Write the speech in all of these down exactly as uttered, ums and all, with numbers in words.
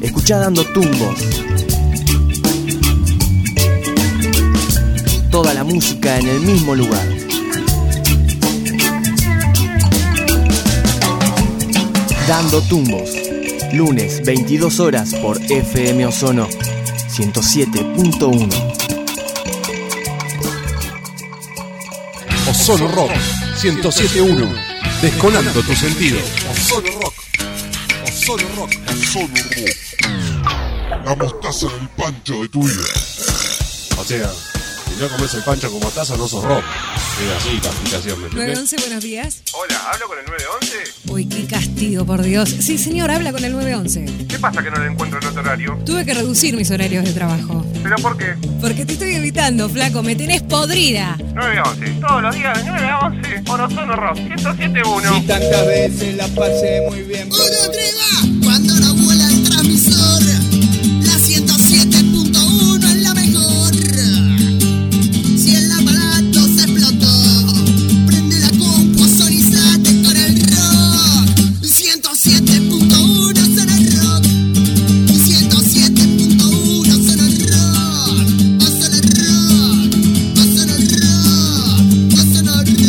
Escuchá Dando Tumbos. Toda la música en el mismo lugar. Dando Tumbos. Lunes, veintidós horas por F M Ozono ciento siete punto uno. Ozono Rock ciento siete punto uno. Descolando tu sentido. Ozono Rock. Ozono Rock. Ozono Rock. La mostaza del pancho de tu vida. O sea, si no comes el pancho con mostaza no sos rock. Es así la aplicación, ¿me nueve entendés? once, buenos días. Hola, ¿hablo con el nueve once? Uy, qué castigo, por Dios. Sí, señor, habla con el nueve once. ¿Qué pasa que no le encuentro en otro horario? Tuve que reducir mis horarios de trabajo. ¿Pero por qué? Porque te estoy evitando, flaco, me tenés podrida. nueve once, todos los días de nueve a once, por Ozono Rock ciento siete punto uno. Y tantas veces la pasé muy bien. Uno treva, cuando no vuela el transmisor, la ciento siete punto uno es la mejor. Si el aparato se explotó, prende la compu, sonorizate con el rock. ciento siete punto uno son el rock. ciento siete punto uno son el rock. O son el rock. O son el rock. O son el rock.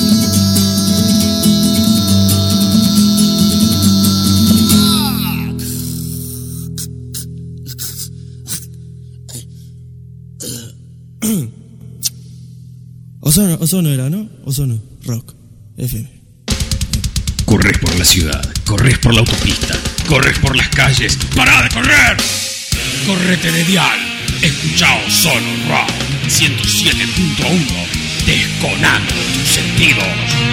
Ozono, Ozono era, ¿no? Ozono, Rock, F M. Corres por la ciudad, corres por la autopista, corres por las calles. ¡Pará de correr! Correte de dial. Escuchá Ozono Rock ciento siete punto uno. Descolando tus sentidos.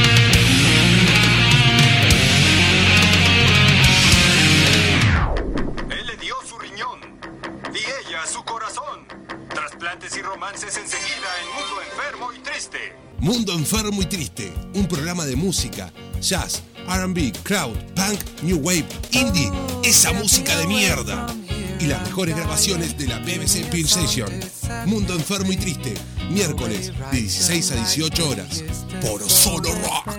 Él le dio su riñón y ella su corazón. Trasplantes y romances enseguida en Mundo Enfermo y Triste. Mundo Enfermo y Triste, un programa de música, jazz, R and B, crowd, punk, new wave, indie, esa música de mierda. Y las mejores grabaciones de la B B C Peer Session. Mundo Enfermo y Triste, miércoles de dieciséis a dieciocho horas, por Ozono Rock.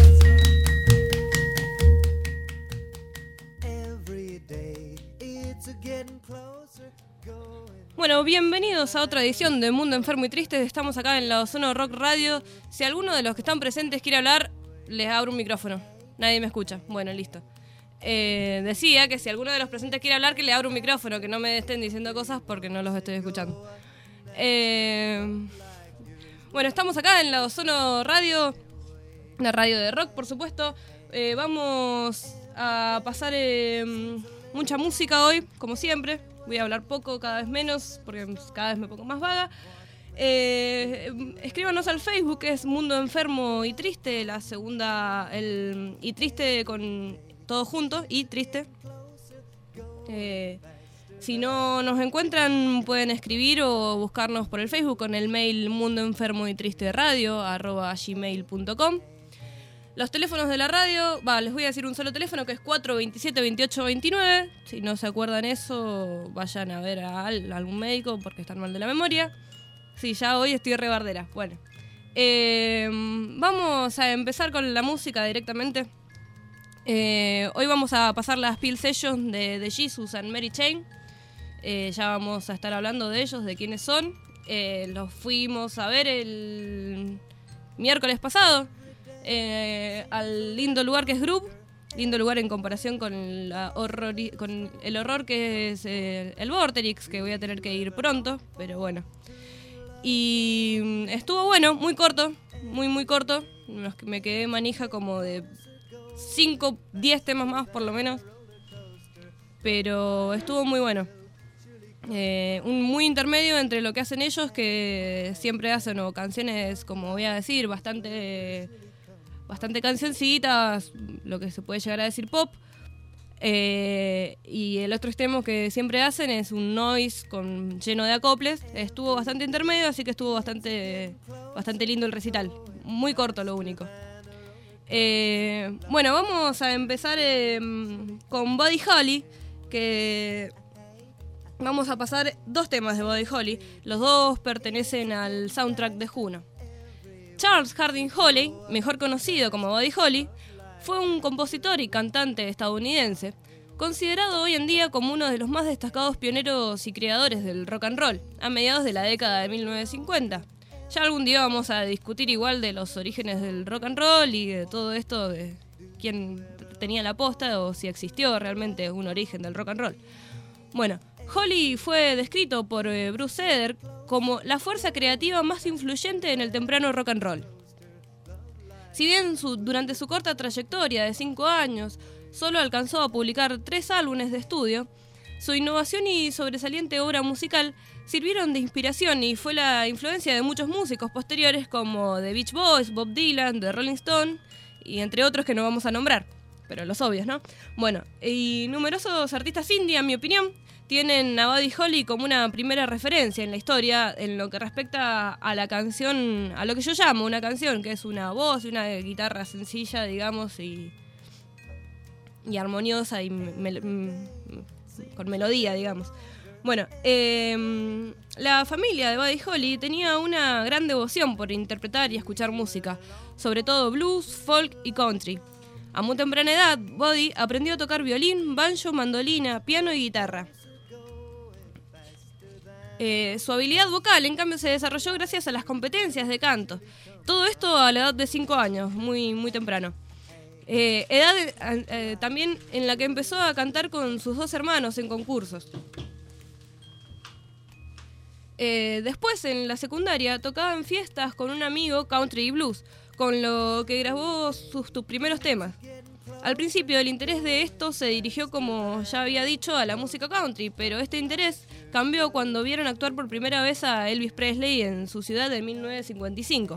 Bueno, bienvenidos a otra edición de Mundo Enfermo y Triste. Estamos acá en la Ozono Rock Radio. Si alguno de los que están presentes quiere hablar, les abro un micrófono. Nadie me escucha. Bueno, listo. Eh, decía que si alguno de los presentes quiere hablar, que le abro un micrófono, que no me estén diciendo cosas porque no los estoy escuchando. Eh, bueno, estamos acá en la Ozono Radio, una radio de rock, por supuesto. Eh, vamos a pasar eh, mucha música hoy, como siempre. Voy a hablar poco, cada vez menos, porque cada vez me pongo más vaga. Eh, escríbanos al Facebook, que es Mundo Enfermo y Triste, la segunda, el y Triste con todos juntos, y Triste. Eh, si no nos encuentran, pueden escribir o buscarnos por el Facebook con el mail mundoenfermoytristeradio arroba gmail punto com. Los teléfonos de la radio, va, les voy a decir un solo teléfono, que es cuatro veintisiete veintiocho veintinueve. Si no se acuerdan eso, vayan a ver a, al- a algún médico porque están mal de la memoria. Sí, ya hoy estoy rebardera. Bueno, eh, vamos a empezar con la música directamente. Eh, hoy vamos a pasar las Peel Sessions de, de Jesus and Mary Chain. Eh, ya vamos a estar hablando de ellos, de quiénes son. Eh, los fuimos a ver el miércoles pasado. Eh, al lindo lugar que es Groove, lindo lugar en comparación con, la horror, con el horror que es eh, el Vorterix, que voy a tener que ir pronto, pero bueno. Y mm, estuvo bueno, muy corto, muy muy corto. Me quedé manija como de cinco, diez temas más por lo menos, pero estuvo muy bueno. Eh, un muy intermedio entre lo que hacen ellos, que siempre hacen o canciones, como voy a decir, bastante bastante cancioncitas, lo que se puede llegar a decir pop, eh, y el otro extremo que siempre hacen es un noise con, lleno de acoples. Estuvo bastante intermedio, así que estuvo bastante bastante lindo el recital, muy corto lo único. Eh, bueno, vamos a empezar eh, con Buddy Holly, que vamos a pasar dos temas de Buddy Holly. Los dos pertenecen al soundtrack de Juno. Charles Harding Holly, mejor conocido como Buddy Holly, fue un compositor y cantante estadounidense considerado hoy en día como uno de los más destacados pioneros y creadores del rock and roll, a mediados de la década de mil novecientos cincuenta. Ya algún día vamos a discutir igual de los orígenes del rock and roll y de todo esto, de quién tenía la posta o si existió realmente un origen del rock and roll. Bueno, Holly fue descrito por eh, Bruce Eder como la fuerza creativa más influyente en el temprano rock and roll. Si bien su, durante su corta trayectoria de cinco años solo alcanzó a publicar tres álbumes de estudio, su innovación y sobresaliente obra musical sirvieron de inspiración y fue la influencia de muchos músicos posteriores como The Beach Boys, Bob Dylan, The Rolling Stones y entre otros que no vamos a nombrar, pero los obvios, ¿no? Bueno, y numerosos artistas indie, en mi opinión, tienen a Buddy Holly como una primera referencia en la historia en lo que respecta a la canción, a lo que yo llamo una canción, que es una voz y una guitarra sencilla, digamos, y, y armoniosa y me, me, con melodía, digamos. Bueno, eh, la familia de Buddy Holly tenía una gran devoción por interpretar y escuchar música, sobre todo blues, folk y country. A muy temprana edad, Buddy aprendió a tocar violín, banjo, mandolina, piano y guitarra. Eh, su habilidad vocal, en cambio, se desarrolló gracias a las competencias de canto. Todo esto a la edad de cinco años, muy, muy temprano. Eh, edad eh, eh, también en la que empezó a cantar con sus dos hermanos en concursos. Eh, después, en la secundaria, tocaba en fiestas con un amigo country y blues, con lo que grabó sus, sus primeros temas. Al principio el interés de esto se dirigió, como ya había dicho, a la música country, pero este interés cambió cuando vieron actuar por primera vez a Elvis Presley en su ciudad en mil novecientos cincuenta y cinco.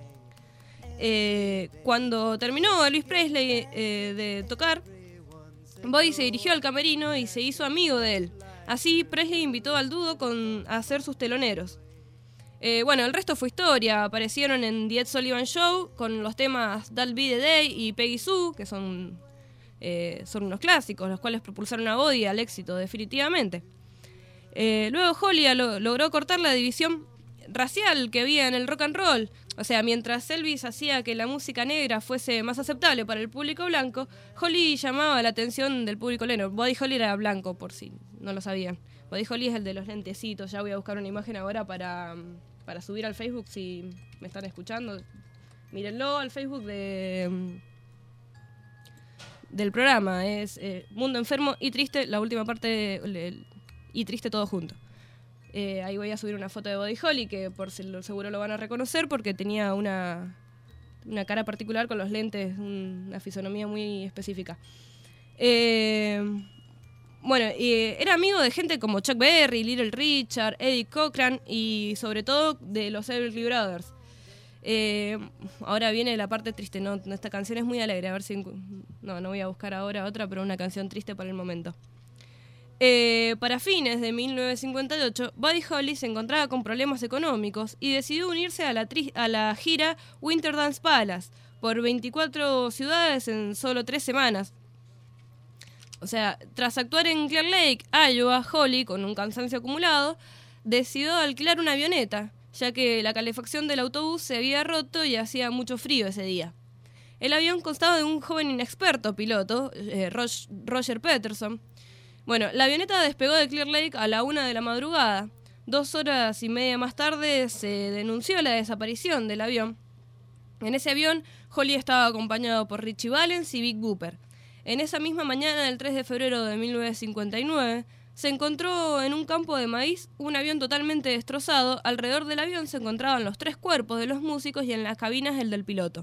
Eh, cuando terminó Elvis Presley eh, de tocar, Buddy se dirigió al camerino y se hizo amigo de él. Así, Presley invitó al dúo con, a ser sus teloneros. Eh, bueno, el resto fue historia. Aparecieron en The Ed Sullivan Show con los temas That'll Be the Day y Peggy Sue, que son, eh, son unos clásicos, los cuales propulsaron a Buddy al éxito definitivamente. Eh, luego Holly lo, logró cortar la división racial que había en el rock and roll. O sea, mientras Elvis hacía que la música negra fuese más aceptable para el público blanco, Holly llamaba la atención del público negro. Buddy Holly era blanco, por si no lo sabían. Buddy Holly es el de los lentecitos. Ya voy a buscar una imagen ahora para, para subir al Facebook si me están escuchando. Mírenlo al Facebook de, del programa. Es eh, Mundo Enfermo y Triste, la última parte, el, y Triste todo junto. Eh, ahí voy a subir una foto de Buddy Holly que por seguro lo van a reconocer porque tenía una, una cara particular con los lentes, una fisonomía muy específica. Eh... Bueno, eh, era amigo de gente como Chuck Berry, Little Richard, Eddie Cochran y sobre todo de los Everly Brothers. Eh, ahora viene la parte triste, ¿no? Esta canción es muy alegre, a ver si... No, no voy a buscar ahora otra, pero una canción triste para el momento. Eh, para fines de mil novecientos cincuenta y ocho, Buddy Holly se encontraba con problemas económicos y decidió unirse a la, tri- a la gira Winter Dance Palace por veinticuatro ciudades en solo tres semanas. O sea, tras actuar en Clear Lake, Iowa, Holly, con un cansancio acumulado, decidió alquilar una avioneta, ya que la calefacción del autobús se había roto y hacía mucho frío ese día. El avión constaba de un joven inexperto piloto, eh, Roger Peterson. Bueno, la avioneta despegó de Clear Lake a la una de la madrugada. Dos horas y media más tarde se denunció la desaparición del avión. En ese avión, Holly estaba acompañado por Richie Valens y Big Bopper. En esa misma mañana del tres de febrero de mil novecientos cincuenta y nueve, se encontró en un campo de maíz un avión totalmente destrozado. Alrededor del avión se encontraban los tres cuerpos de los músicos y en las cabinas el del piloto.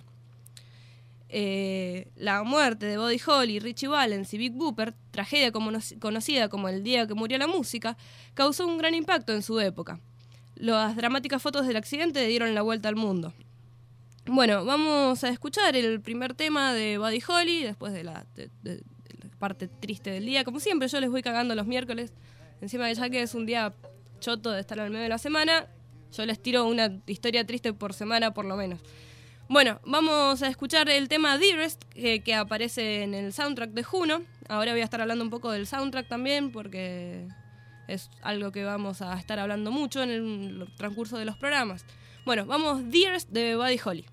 Eh, la muerte de Buddy Holly, Richie Valens y Big Bopper, tragedia como no, conocida como el día que murió la música, causó un gran impacto en su época. Las dramáticas fotos del accidente dieron la vuelta al mundo. Bueno, vamos a escuchar el primer tema de Buddy Holly, después de la, de, de, de la parte triste del día. Como siempre, yo les voy cagando los miércoles. Encima de ya que es un día choto de estar al medio de la semana, yo les tiro una historia triste por semana, por lo menos. Bueno, vamos a escuchar el tema Dearest, que, que aparece en el soundtrack de Juno. Ahora voy a estar hablando un poco del soundtrack también, porque es algo que vamos a estar hablando mucho en el transcurso de los programas. Bueno, vamos Dearest de Buddy Holly.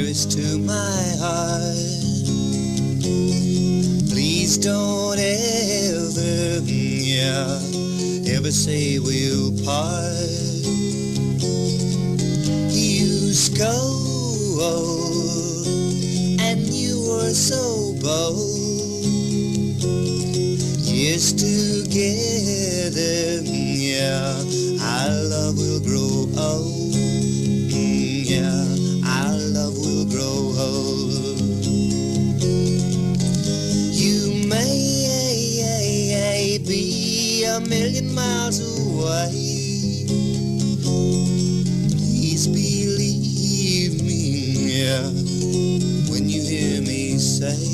nearest to my heart. Please don't ever, yeah, ever say we'll part. You scold, and you were so bold. Yes, together, yeah, our love will grow old. Yeah, our love will grow old. You may be a million miles away. Please believe me, yeah, when you hear me say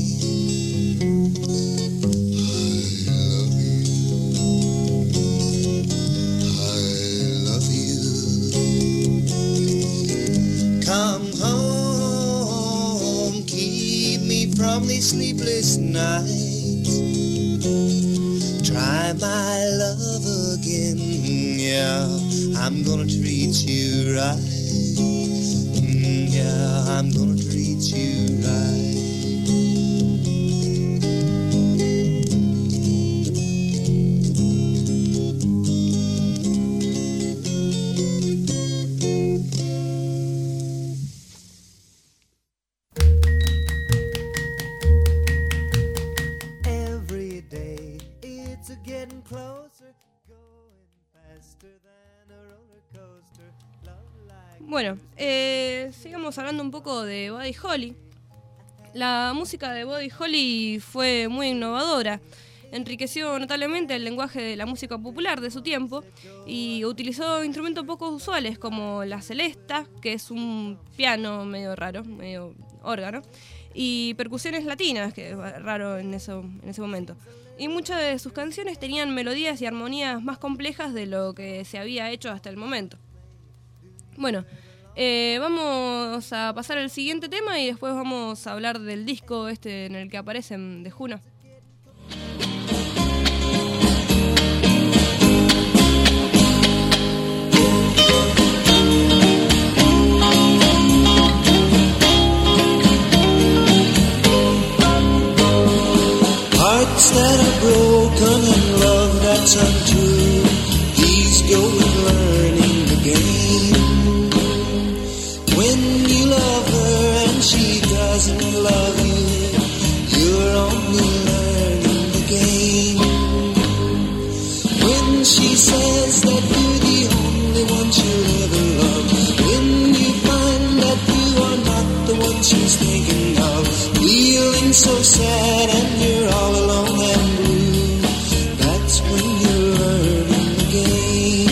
from these sleepless nights. Try my love again, yeah, I'm gonna treat you right. Mm, yeah, I'm gonna treat you right. Bueno, eh, sigamos hablando un poco de Buddy Holly. La música de Buddy Holly fue muy innovadora. Enriqueció notablemente el lenguaje de la música popular de su tiempo y utilizó instrumentos poco usuales como la celesta, que es un piano medio raro, medio órgano, y percusiones latinas, que es raro en, eso, en ese momento. Y muchas de sus canciones tenían melodías y armonías más complejas de lo que se había hecho hasta el momento. Bueno, eh, vamos a pasar al siguiente tema y después vamos a hablar del disco este en el que aparecen de Juno. Hearts that are broken and love that's untrue, he's going learning the game. When you love her and she doesn't love you, you're only learning the game. When she says that you're the only one she'll ever love, when you find that you are not the one she's thinking of, feeling so sad and you're all alone and blue, that's when you're learning the game.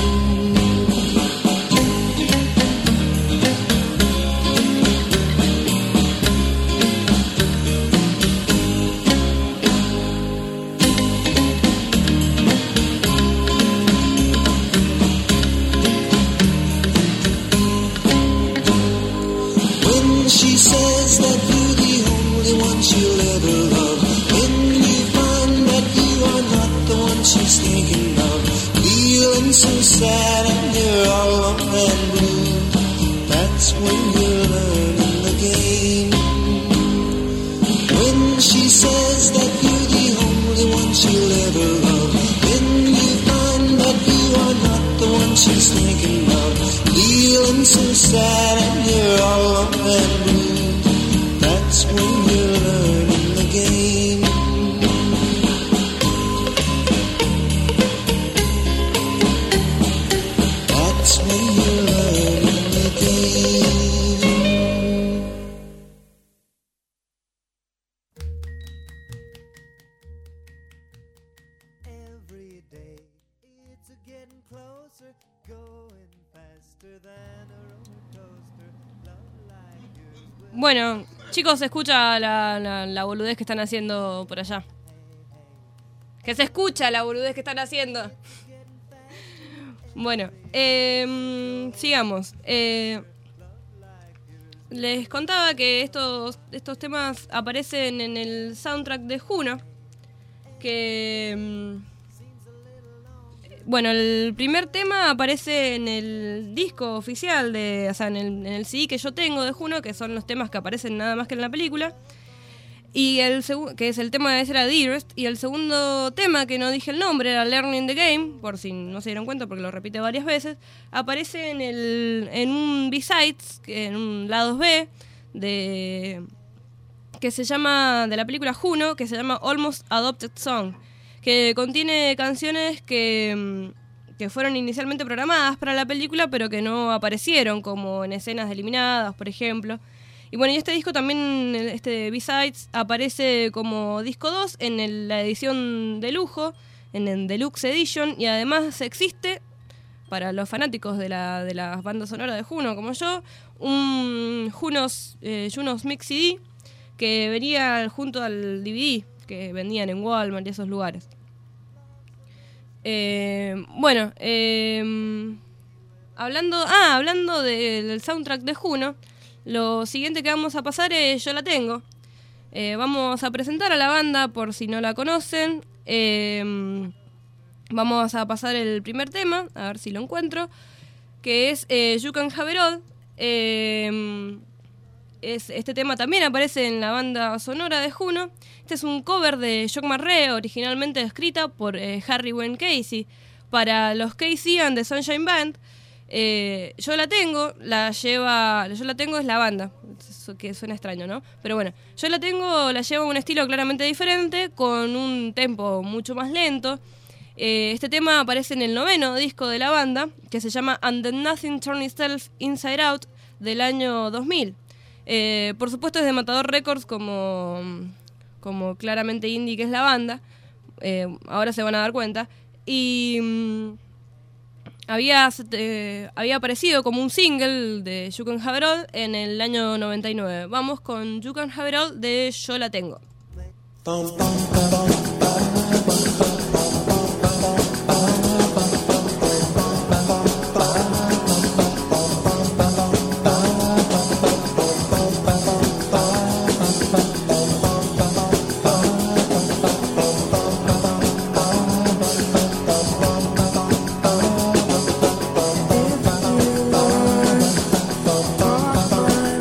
When she says that you're the only one she'll ever love, when you find that you are not the one she's thinking of, feeling so sad and you're all alone and blue, that's when you're learning the game. When she says that you're the only one she'll ever love, when you find that you are not the one she's thinking of, feeling so sad and you're all alone and blue, that's when you're learning the game. That's when you're learning the game. Every day it's getting closer, going faster than a roller coaster. Love like yours will. Bueno, chicos, se escucha la, la, la boludez que están haciendo por allá. Que se escucha la boludez que están haciendo. Bueno, eh, sigamos. Eh, les contaba que estos, estos temas aparecen en el soundtrack de Juno, que bueno, el primer tema aparece en el disco oficial, de, o sea, en el, en el C D que yo tengo de Juno, que son los temas que aparecen nada más que en la película. Y el segu- que es el tema de ese era Dearest. Y el segundo tema, que no dije el nombre, era Learning the Game, por si no se dieron cuenta porque lo repite varias veces, aparece en, el, en un B-Sides, en un lado B, de, que se llama, de la película Juno, que se llama Almost Adopted Song, que contiene canciones que, que fueron inicialmente programadas para la película, pero que no aparecieron, como en escenas eliminadas, por ejemplo. Y bueno, y este disco también, este B-Sides, aparece como disco dos en el, la edición de lujo, en el Deluxe Edition, y además existe, para los fanáticos de la de las bandas sonoras de Juno como yo, un Junos, eh, Junos Mix C D que venía junto al D V D que vendían en Walmart y esos lugares. Eh, bueno, eh, hablando, ah, hablando de, del soundtrack de Juno, lo siguiente que vamos a pasar es Yo la tengo. Eh, vamos a presentar a la banda por si no la conocen. Eh, vamos a pasar el primer tema, a ver si lo encuentro, que es eh, You Can Have It All. Eh, es, este tema también aparece en la banda sonora de Juno. Este es un cover de Jock Marré, originalmente escrita por eh, Harry Wayne Casey para los Casey and the Sunshine Band. Eh, yo la tengo, la lleva, yo la tengo es la banda, eso que suena extraño, ¿no? Pero bueno, yo la tengo, la lleva un estilo claramente diferente, con un tempo mucho más lento. Eh, este tema aparece en el noveno disco de la banda, que se llama And Then Nothing Turned Itself Inside Out, del año dos mil. Eh, por supuesto es de Matador Records, como, como claramente indie que es la banda. Eh, ahora se van a dar cuenta. Y mm, había, eh, había aparecido como un single de You Can Have It All en el año noventa y nueve. Vamos con You Can Have It All de Yo la tengo.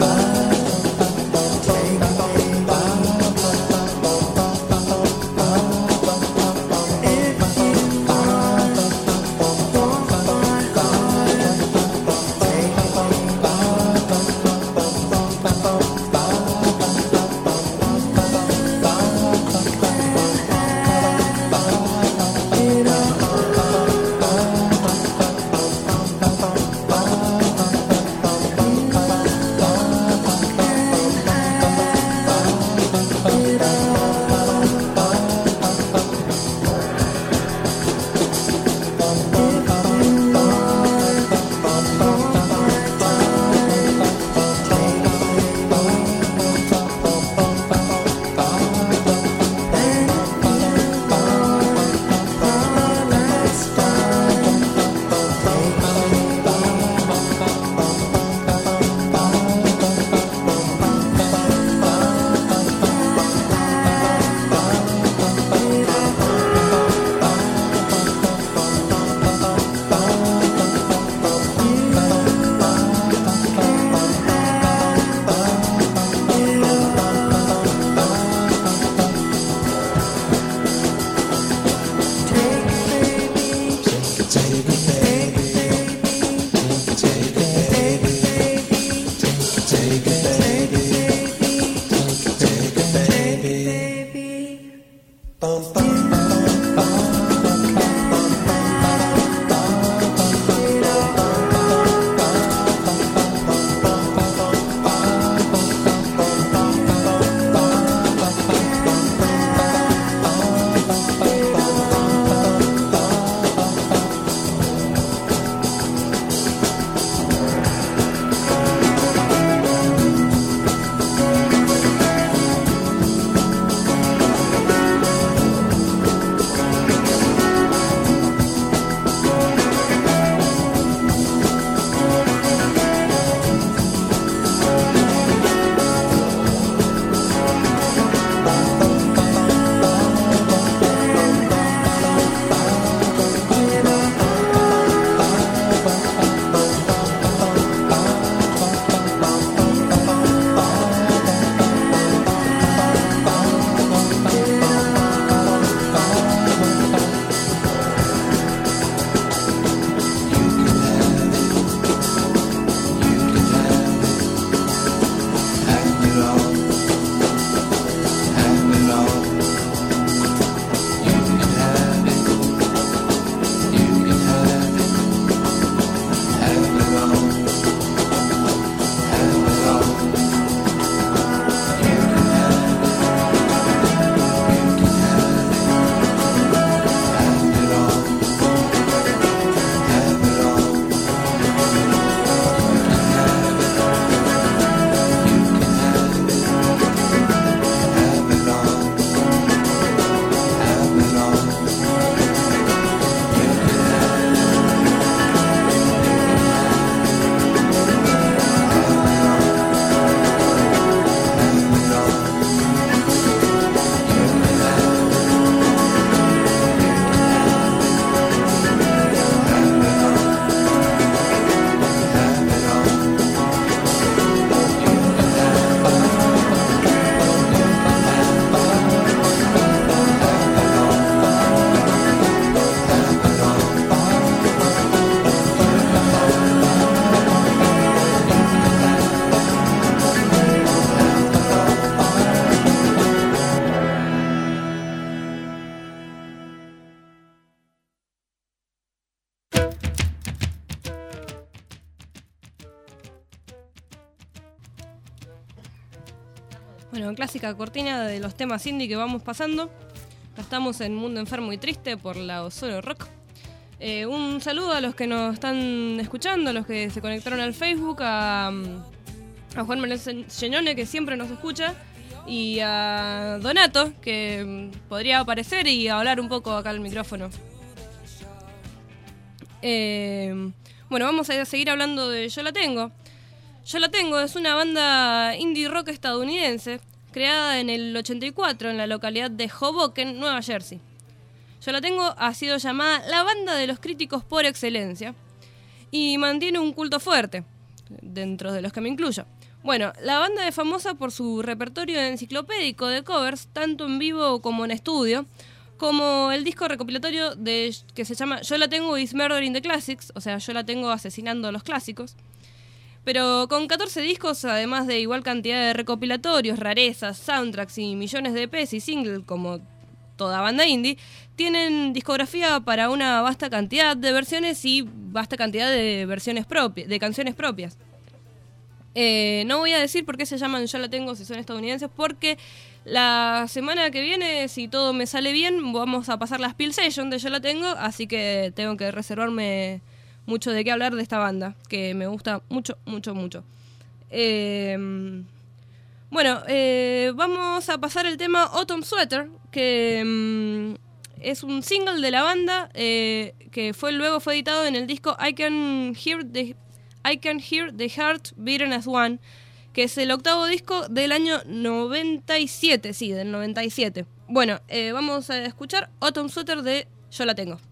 Oh Bueno, clásica cortina de los temas indie que vamos pasando. Estamos en Mundo Enfermo y Triste por la Ozono Rock. Eh, un saludo a los que nos están escuchando, a los que se conectaron al Facebook, a, a Juan Manuel Señone, que siempre nos escucha, y a Donato, que podría aparecer y hablar un poco acá al micrófono. Eh, bueno, vamos a seguir hablando de Yo La Tengo. Yo La Tengo es una banda indie rock estadounidense creada en el ochenta y cuatro en la localidad de Hoboken, Nueva Jersey. Yo La Tengo ha sido llamada la banda de los críticos por excelencia y mantiene un culto fuerte, dentro de los que me incluyo. Bueno, la banda es famosa por su repertorio enciclopédico de covers, tanto en vivo como en estudio, como el disco recopilatorio de, que se llama Yo La Tengo is Murdering the Classics, o sea, Yo La Tengo asesinando a los clásicos. Pero con catorce discos, además de igual cantidad de recopilatorios, rarezas, soundtracks y millones de E Pes y singles como toda banda indie, tienen discografía para una vasta cantidad de versiones y vasta cantidad de versiones propias, de canciones propias. Eh, no voy a decir por qué se llaman Yo La Tengo si son estadounidenses, porque la semana que viene, si todo me sale bien, vamos a pasar la Spill Session de Yo La Tengo, así que tengo que reservarme mucho de qué hablar de esta banda, que me gusta mucho, mucho, mucho. Eh, bueno, eh, vamos a pasar el tema Autumn Sweater, que mm, es un single de la banda, eh, que fue luego fue editado en el disco I Can Hear the, I Can Hear the Heart Beating as One, que es el octavo disco del año noventa y siete, sí, del noventa y siete. Bueno, eh, vamos a escuchar Autumn Sweater de Yo La Tengo.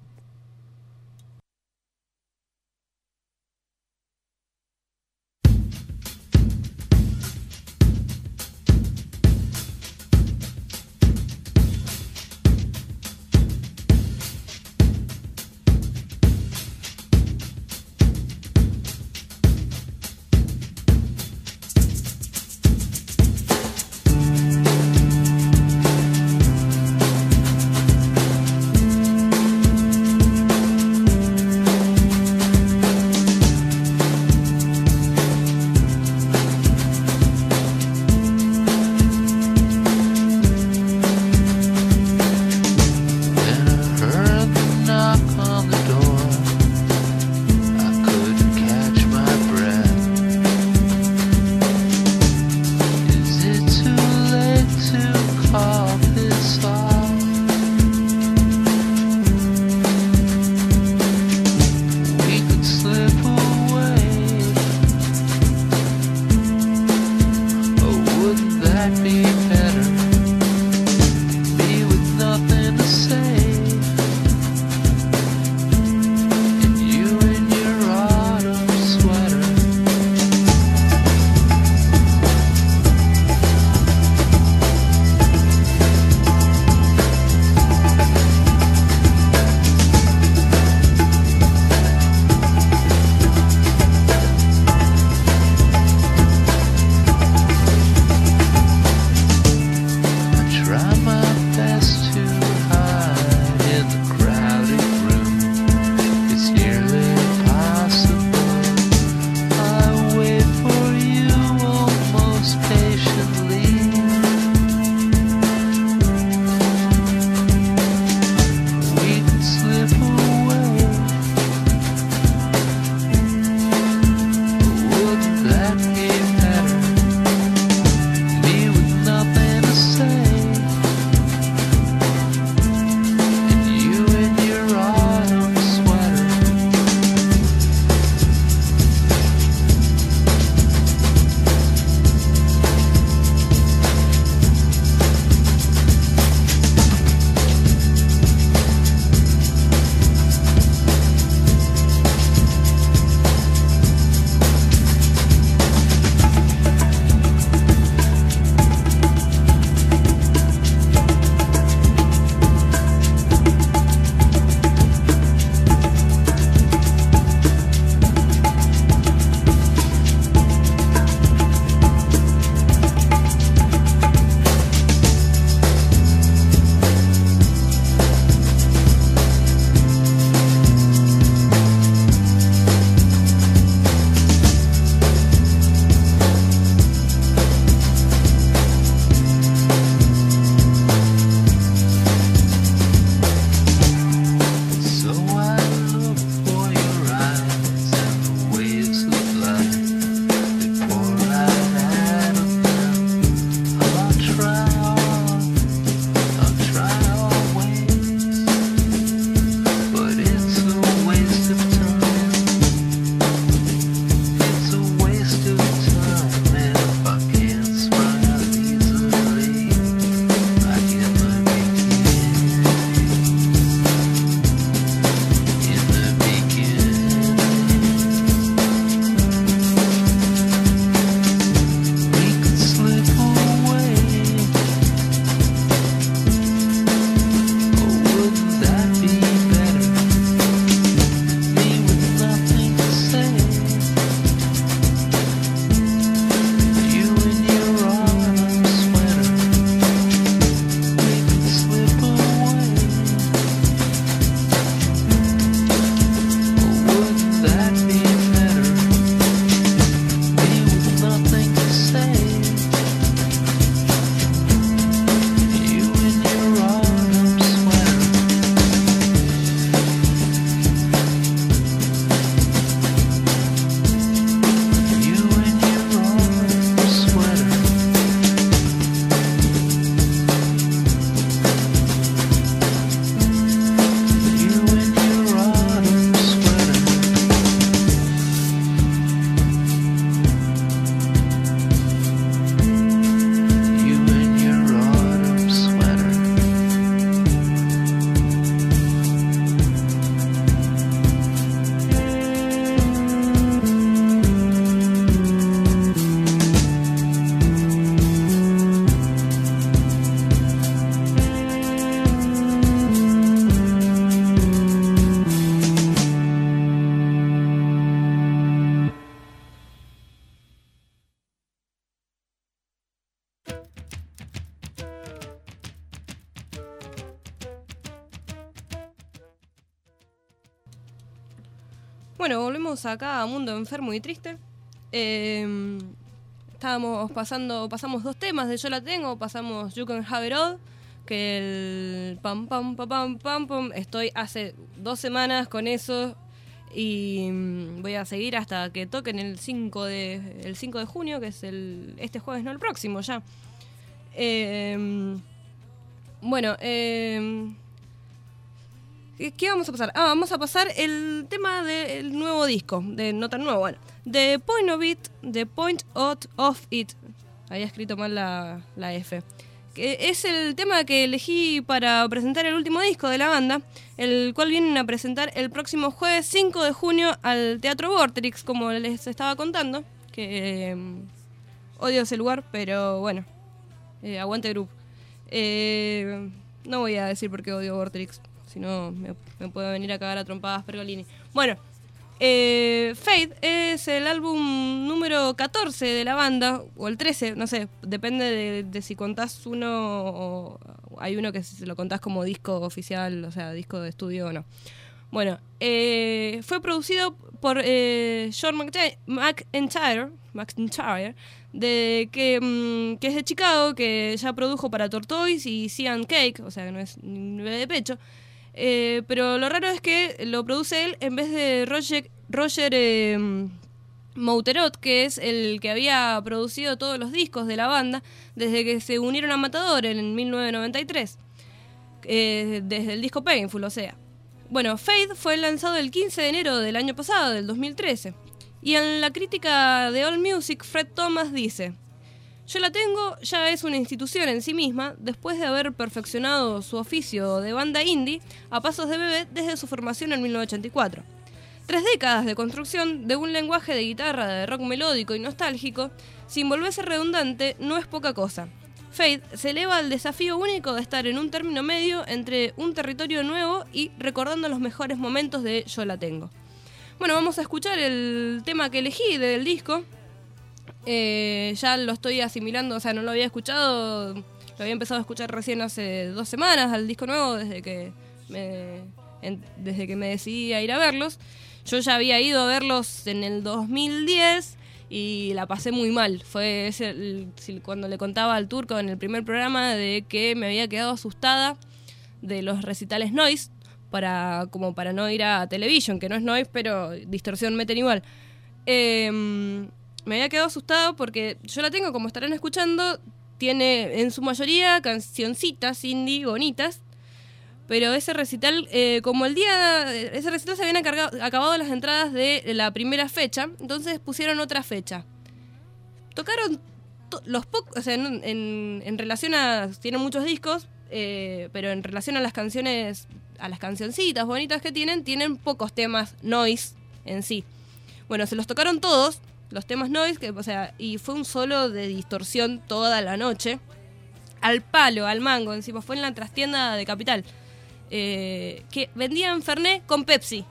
Bueno, volvemos acá a Mundo Enfermo y Triste. Eh, estábamos pasando, pasamos dos temas de Yo la tengo, pasamos You Can Have It All, que el pam pam pam pam pam pam, estoy hace dos semanas con eso y voy a seguir hasta que toquen el cinco de el cinco de junio, que es el este jueves, no el próximo ya. Eh, bueno, eh, ¿qué vamos a pasar? Ah, vamos a pasar el tema del nuevo disco, de no tan nuevo, bueno, The Point of It, The Point Out of It. Había escrito mal la, la F. Que es el tema que elegí para presentar el último disco de la banda, el cual vienen a presentar el próximo jueves cinco de junio al Teatro Vorterix, como les estaba contando, que eh, odio ese lugar, pero bueno, eh, aguante grupo. Eh, no voy a decir por qué odio Vorterix, si no me, me puede venir a cagar a trompadas Pergolini. Bueno, eh, Fade es el álbum número catorce de la banda, o el trece, no sé, depende de, de si contás uno, o hay uno que se lo contás como disco oficial, o sea, disco de estudio o no. Bueno, eh, fue producido por eh, John McEntire, McEntire de, que, mm, que es de Chicago, que ya produjo para Tortoise y Cyan Cake, o sea, que no es ni bebé de pecho. Eh, pero lo raro es que lo produce él en vez de Roger, Roger eh, Mouterot, que es el que había producido todos los discos de la banda desde que se unieron a Matador en mil novecientos noventa y tres, eh, desde el disco Painful, o sea. Bueno, Fade fue lanzado el quince de enero del año pasado, del dos mil trece, y en la crítica de AllMusic, Fred Thomas dice: Yo la tengo ya es una institución en sí misma, después de haber perfeccionado su oficio de banda indie a pasos de bebé desde su formación en mil novecientos ochenta y cuatro. Tres décadas de construcción de un lenguaje de guitarra de rock melódico y nostálgico, sin volverse redundante, no es poca cosa. Fade se eleva al desafío único de estar en un término medio entre un territorio nuevo y recordando los mejores momentos de Yo la tengo. Bueno, vamos a escuchar el tema que elegí del disco. Eh, ya lo estoy asimilando, o sea, no lo había escuchado, lo había empezado a escuchar recién hace dos semanas al disco nuevo, desde que me, en, desde que me decidí a ir a verlos. Yo ya había ido a verlos en el dos mil diez y la pasé muy mal. Fue ese, el, cuando le contaba al Turco en el primer programa de que me había quedado asustada de los recitales noise, para, como para no ir a Television, que no es noise, pero distorsión meten igual. Eh... Me había quedado asustado porque Yo la tengo, como estarán escuchando, tiene en su mayoría cancioncitas indie bonitas, pero ese recital, eh, como el día, ese recital se habían acargado, acabado las entradas de la primera fecha, entonces pusieron otra fecha. Tocaron to- los pocos, o sea, en, en, en relación a, tienen muchos discos, eh, pero en relación a las canciones, a las cancioncitas bonitas que tienen, tienen pocos temas noise en sí. Bueno, se los tocaron todos, los temas noise, que, o sea, y fue un solo de distorsión toda la noche. Al palo, al mango, encima. Fue en la trastienda de Capital. Eh, que vendían Fernet con Pepsi.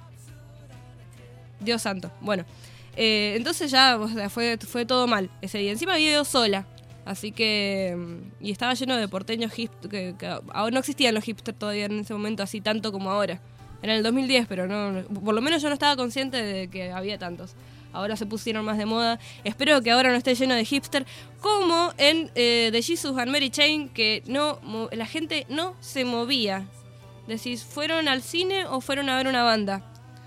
Dios santo. Bueno, eh, entonces ya, o sea, fue, fue todo mal ese día. Encima había ido sola. Así que... Y estaba lleno de porteños hipsters. Que, que ahora no existían los hipsters todavía en ese momento así tanto como ahora. Era en el dos mil diez, pero no, por lo menos yo no estaba consciente de que había tantos. Ahora se pusieron más de moda. Espero que ahora no esté lleno de hipster, como en eh, The Jesus and Mary Chain, que no la gente no se movía. Decís, ¿fueron al cine o fueron a ver una banda?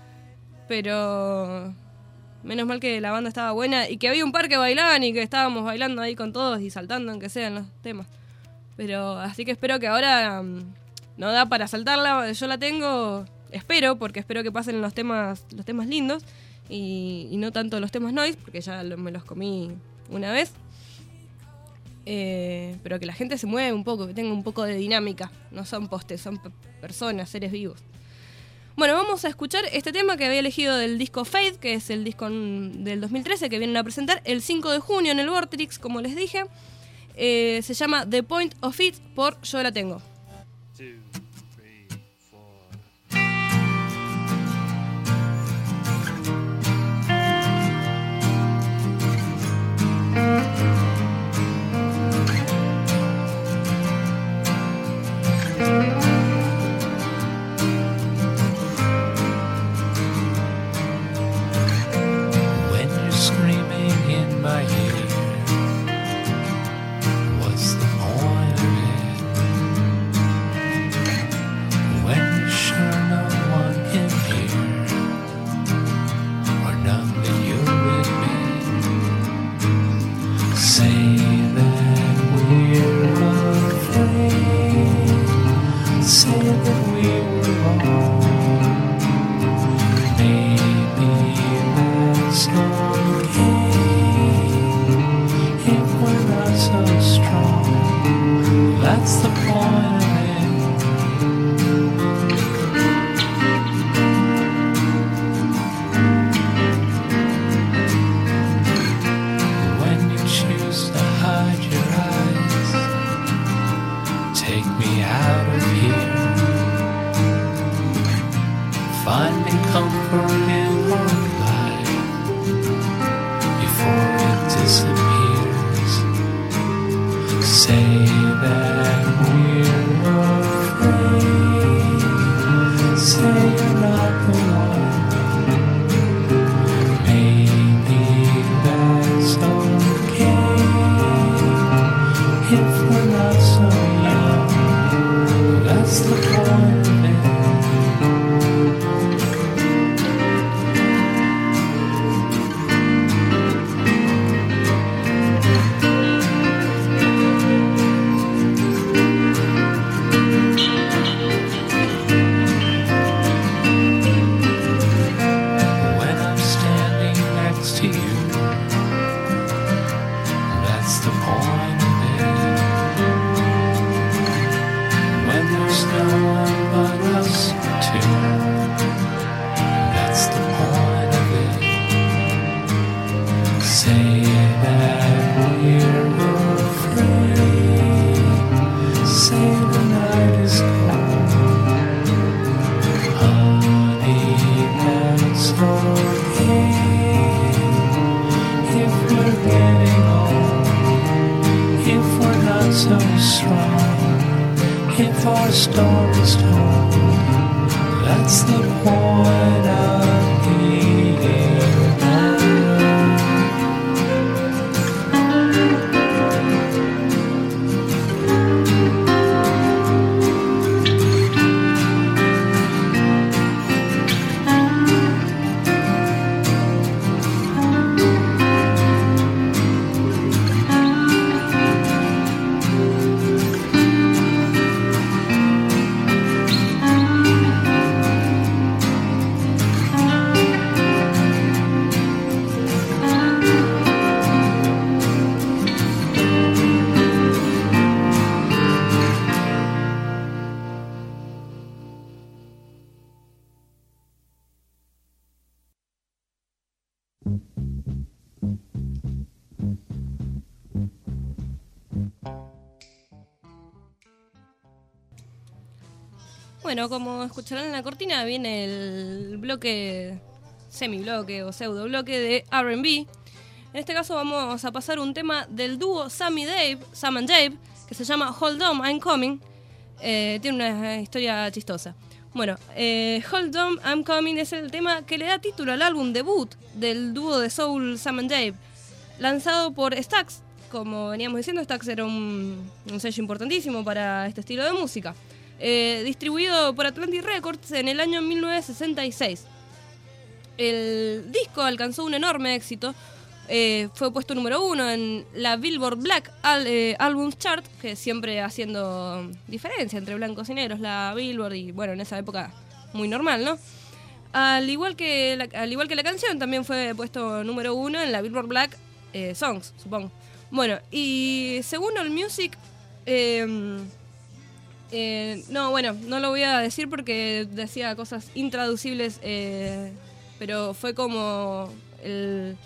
Pero menos mal que la banda estaba buena y que había un par que bailaban y que estábamos bailando ahí con todos y saltando, aunque sean los temas. Pero así que espero que ahora um, no da para saltarla. Yo la tengo, espero, porque espero que pasen los temas, los temas lindos. Y, y no tanto los temas noise, porque ya lo, me los comí una vez. Eh, pero que la gente se mueve un poco, que tenga un poco de dinámica. No son postes, son p- personas, seres vivos. Bueno, vamos a escuchar este tema que había elegido del disco Fade, que es el disco del dos mil trece, que vienen a presentar el cinco de junio en el Vorterix, como les dije. Eh, se llama The Point of It por Yo la tengo. out of here. Finding comfort in your life before it disappears. Say that we're afraid. Say you're not the one. Maybe that's okay. If we're not so young, that's the point of it. When I'm standing next to you, that's the point of it. When there's no one but us two, that's the point of it. Say that we're afraid. Say the night is cold. Honey, that's okay. If we're getting old, if we're not so strong, if our story's told, that's the point of being Bueno, como escucharán en la cortina, viene el bloque, semibloque o pseudo bloque de R and B. En este caso vamos a pasar un tema del dúo Sam y Dave, Sam and Dave, que se llama Hold On, I'm Coming. Eh, tiene una historia chistosa. Bueno, eh, Hold On, I'm Coming es el tema que le da título al álbum debut del dúo de soul Sam and Dave, lanzado por Stax. Como veníamos diciendo, Stax era un, un sello importantísimo para este estilo de música. Eh, distribuido por Atlantic Records en el año mil novecientos sesenta y seis. El disco alcanzó un enorme éxito. Eh, fue puesto número uno en la Billboard Black Al- eh, Albums Chart, que siempre haciendo diferencia entre blancos y negros, la Billboard, y bueno, en esa época muy normal, ¿no? Al igual que la, al igual que la canción, también fue puesto número uno en la Billboard Black eh, Songs, supongo. Bueno, y según AllMusic, eh, eh, no, bueno, no lo voy a decir porque decía cosas intraducibles, eh, pero fue como el,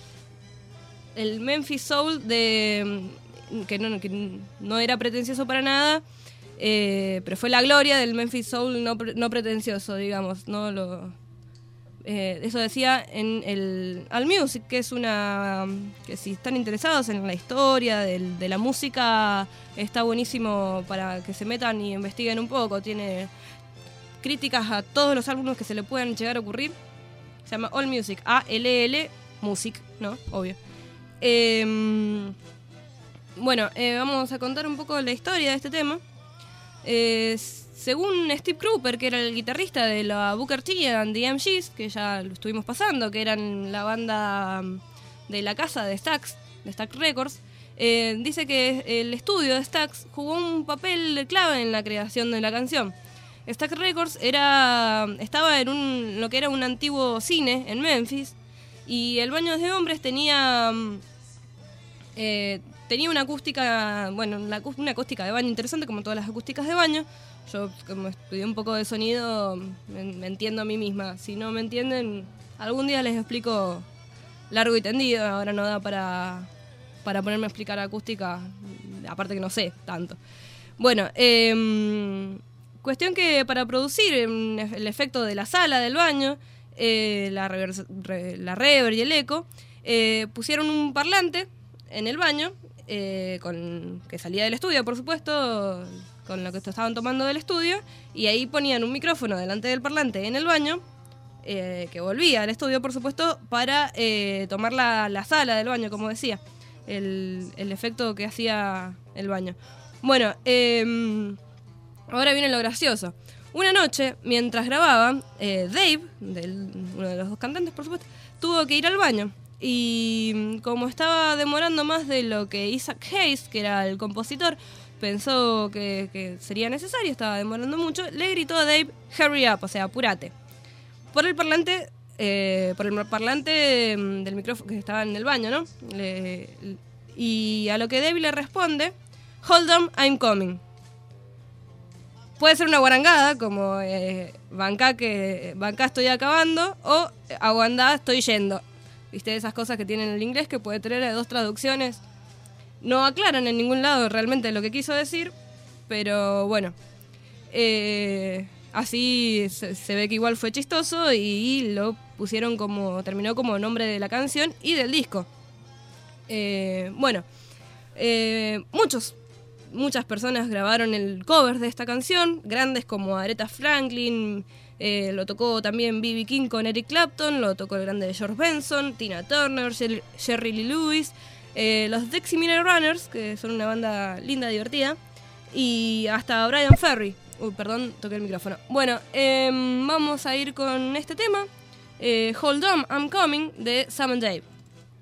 el Memphis Soul de que no, que no era pretencioso para nada, eh, pero fue la gloria del Memphis Soul no, no pretencioso, digamos, no lo... Eh, eso decía en el AllMusic, que es una... que si están interesados en la historia del, de la música, está buenísimo para que se metan y investiguen un poco. Tiene críticas a todos los álbumes que se le puedan llegar a ocurrir. Se llama AllMusic, A L L Music, ¿no? Obvio. Eh, bueno, eh, vamos a contar un poco la historia de este tema. Eh, Según Steve Cropper, que era el guitarrista de la Booker T and the M Gs, que ya lo estuvimos pasando, que eran la banda de la casa de Stax, de Stax Records, eh, dice que el estudio de Stax jugó un papel clave en la creación de la canción. Stax Records era, estaba en un, lo que era un antiguo cine en Memphis, y el baño de hombres tenía... Eh, tenía una acústica, bueno, una, una acústica de baño interesante, como todas las acústicas de baño. Yo, como estudié un poco de sonido, me, me entiendo a mí misma. Si no me entienden, algún día les explico largo y tendido. Ahora no da para, para ponerme a explicar acústica, aparte que no sé tanto. Bueno, eh, cuestión que para producir el efecto de la sala del baño, eh, la, rever- re- la reverb y el eco, eh, pusieron un parlante en el baño, eh, con que salía del estudio, por supuesto, con lo que estaban tomando del estudio, y ahí ponían un micrófono delante del parlante en el baño, eh, que volvía al estudio, por supuesto, para eh, tomar la, la sala del baño, como decía, el, el efecto que hacía el baño. Bueno, eh, ahora viene lo gracioso. Una noche, mientras grababan, eh, Dave, del, uno de los dos cantantes, por supuesto, tuvo que ir al baño. Y como estaba demorando más de lo que Isaac Hayes, que era el compositor, pensó que, que sería necesario, estaba demorando mucho, le gritó a Dave, hurry up, o sea, apúrate. Por el parlante, eh, por el parlante del micrófono que estaba en el baño, ¿no? Le, y a lo que Dave le responde, hold on, I'm coming. Puede ser una guarangada, como eh, bancá, que, bancá estoy acabando, o aguandá estoy yendo. ¿Viste? Esas cosas que tienen el inglés que puede tener dos traducciones. No aclaran en ningún lado realmente lo que quiso decir, pero bueno. Eh, así se, se ve que igual fue chistoso y lo pusieron como, terminó como nombre de la canción y del disco. Eh, bueno, eh, muchos, muchas personas grabaron el cover de esta canción, grandes como Aretha Franklin. Eh, lo tocó también B B King con Eric Clapton, lo tocó el grande George Benson, Tina Turner, Jer- Jerry Lee Lewis, eh, los Dixie Minor Runners, que son una banda linda, divertida, y hasta Brian Ferry. Uy, perdón, toqué el micrófono. Bueno, eh, vamos a ir con este tema, eh, Hold On, I'm Coming, de Sam and Dave.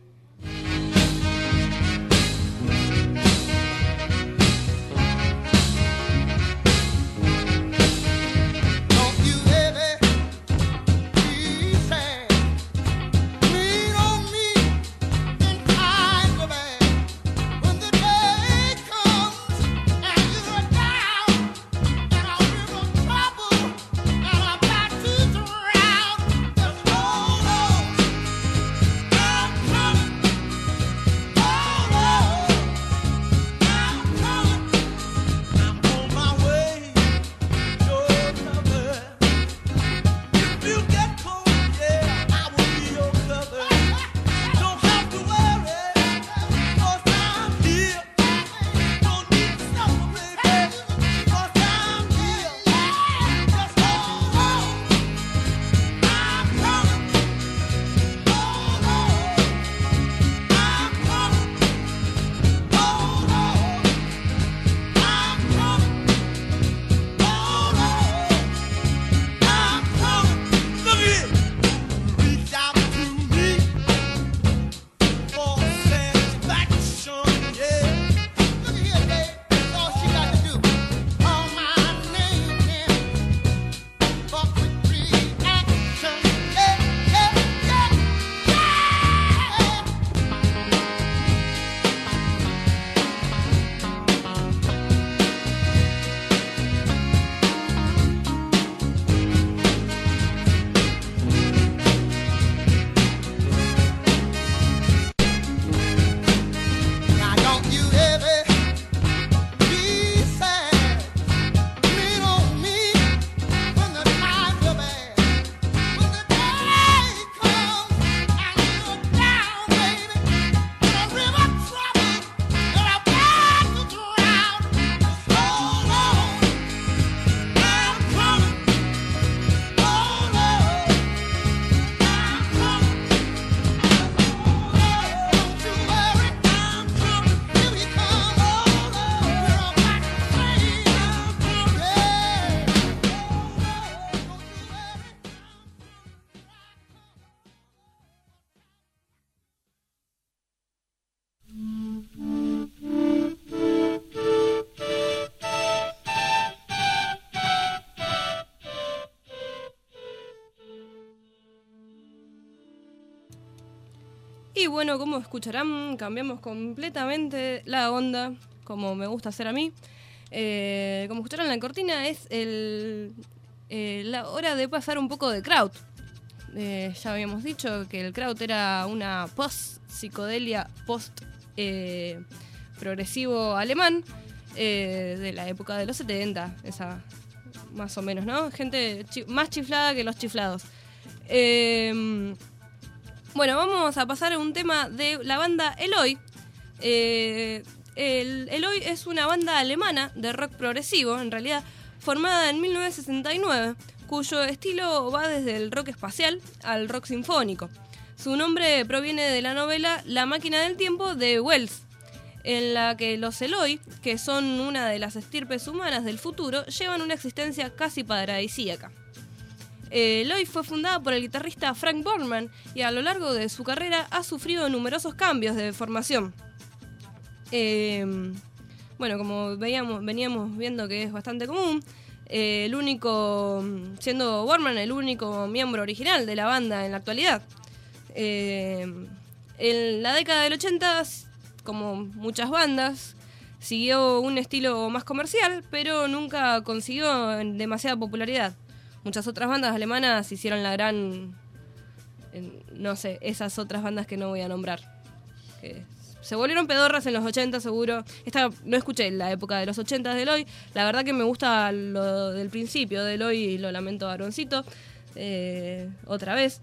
Y bueno, como escucharán, cambiamos completamente la onda, como me gusta hacer a mí. Eh, como escucharon, la cortina es el, eh, la hora de pasar un poco de Kraut. Eh, ya habíamos dicho que el Kraut era una post-psicodelia, post-progresivo eh, alemán. eh, de la época de los setenta, esa más o menos, ¿no? Gente chi- más chiflada que los chiflados. Eh, bueno, vamos a pasar a un tema de la banda Eloy. Eh, el, Eloy es una banda alemana de rock progresivo, en realidad, formada en mil novecientos sesenta y nueve, cuyo estilo va desde el rock espacial al rock sinfónico. Su nombre proviene de la novela La máquina del tiempo de Wells, en la que los Eloy, que son una de las estirpes humanas del futuro, llevan una existencia casi paradisíaca. Eh, Eloy fue fundada por el guitarrista Frank Borman y a lo largo de su carrera ha sufrido numerosos cambios de formación. Eh, bueno, como veíamos, veníamos viendo que es bastante común, eh, el único, siendo Borman el único miembro original de la banda en la actualidad. Eh, en la década del ochenta, como muchas bandas, siguió un estilo más comercial, pero nunca consiguió demasiada popularidad. Muchas otras bandas alemanas hicieron la gran... No sé, esas otras bandas que no voy a nombrar. Que se volvieron pedorras en los ochenta, seguro. Esta no escuché la época de los ochenta de Eloy. La verdad que me gusta lo del principio de Eloy y lo lamento, Aaroncito. Eh, otra vez.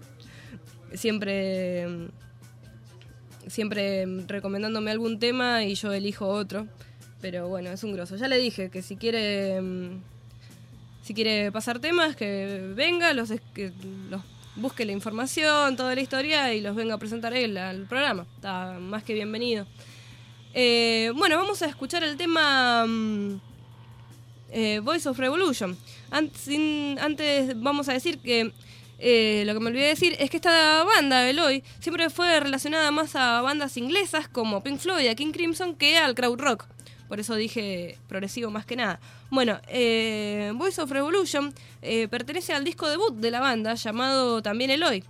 Siempre... Siempre recomendándome algún tema y yo elijo otro. Pero bueno, es un grosso. Ya le dije que si quiere si quiere pasar temas, que venga, los, que los busque la información, toda la historia y los venga a presentar él al programa. Está más que bienvenido. Eh, bueno, vamos a escuchar el tema um, eh, Voice of Revolution. Antes, sin, antes vamos a decir que Eh, lo que me olvidé decir es que esta banda, Eloy, siempre fue relacionada más a bandas inglesas como Pink Floyd y a King Crimson que al krautrock. Por eso dije progresivo más que nada. Bueno, eh, Voice of Revolution eh, pertenece al disco debut de la banda llamado también Eloy.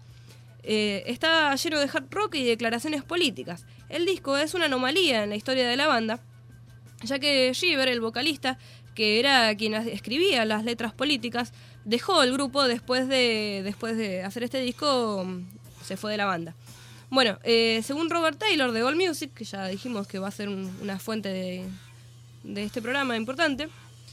Eh, está lleno de hard rock y declaraciones políticas. El disco es una anomalía en la historia de la banda, ya que Shiver, el vocalista, que era quien escribía las letras políticas, dejó el grupo después de, después de hacer este disco, se fue de la banda. Bueno, eh, según Robert Taylor de AllMusic, que ya dijimos que va a ser un, una fuente de, de este programa importante,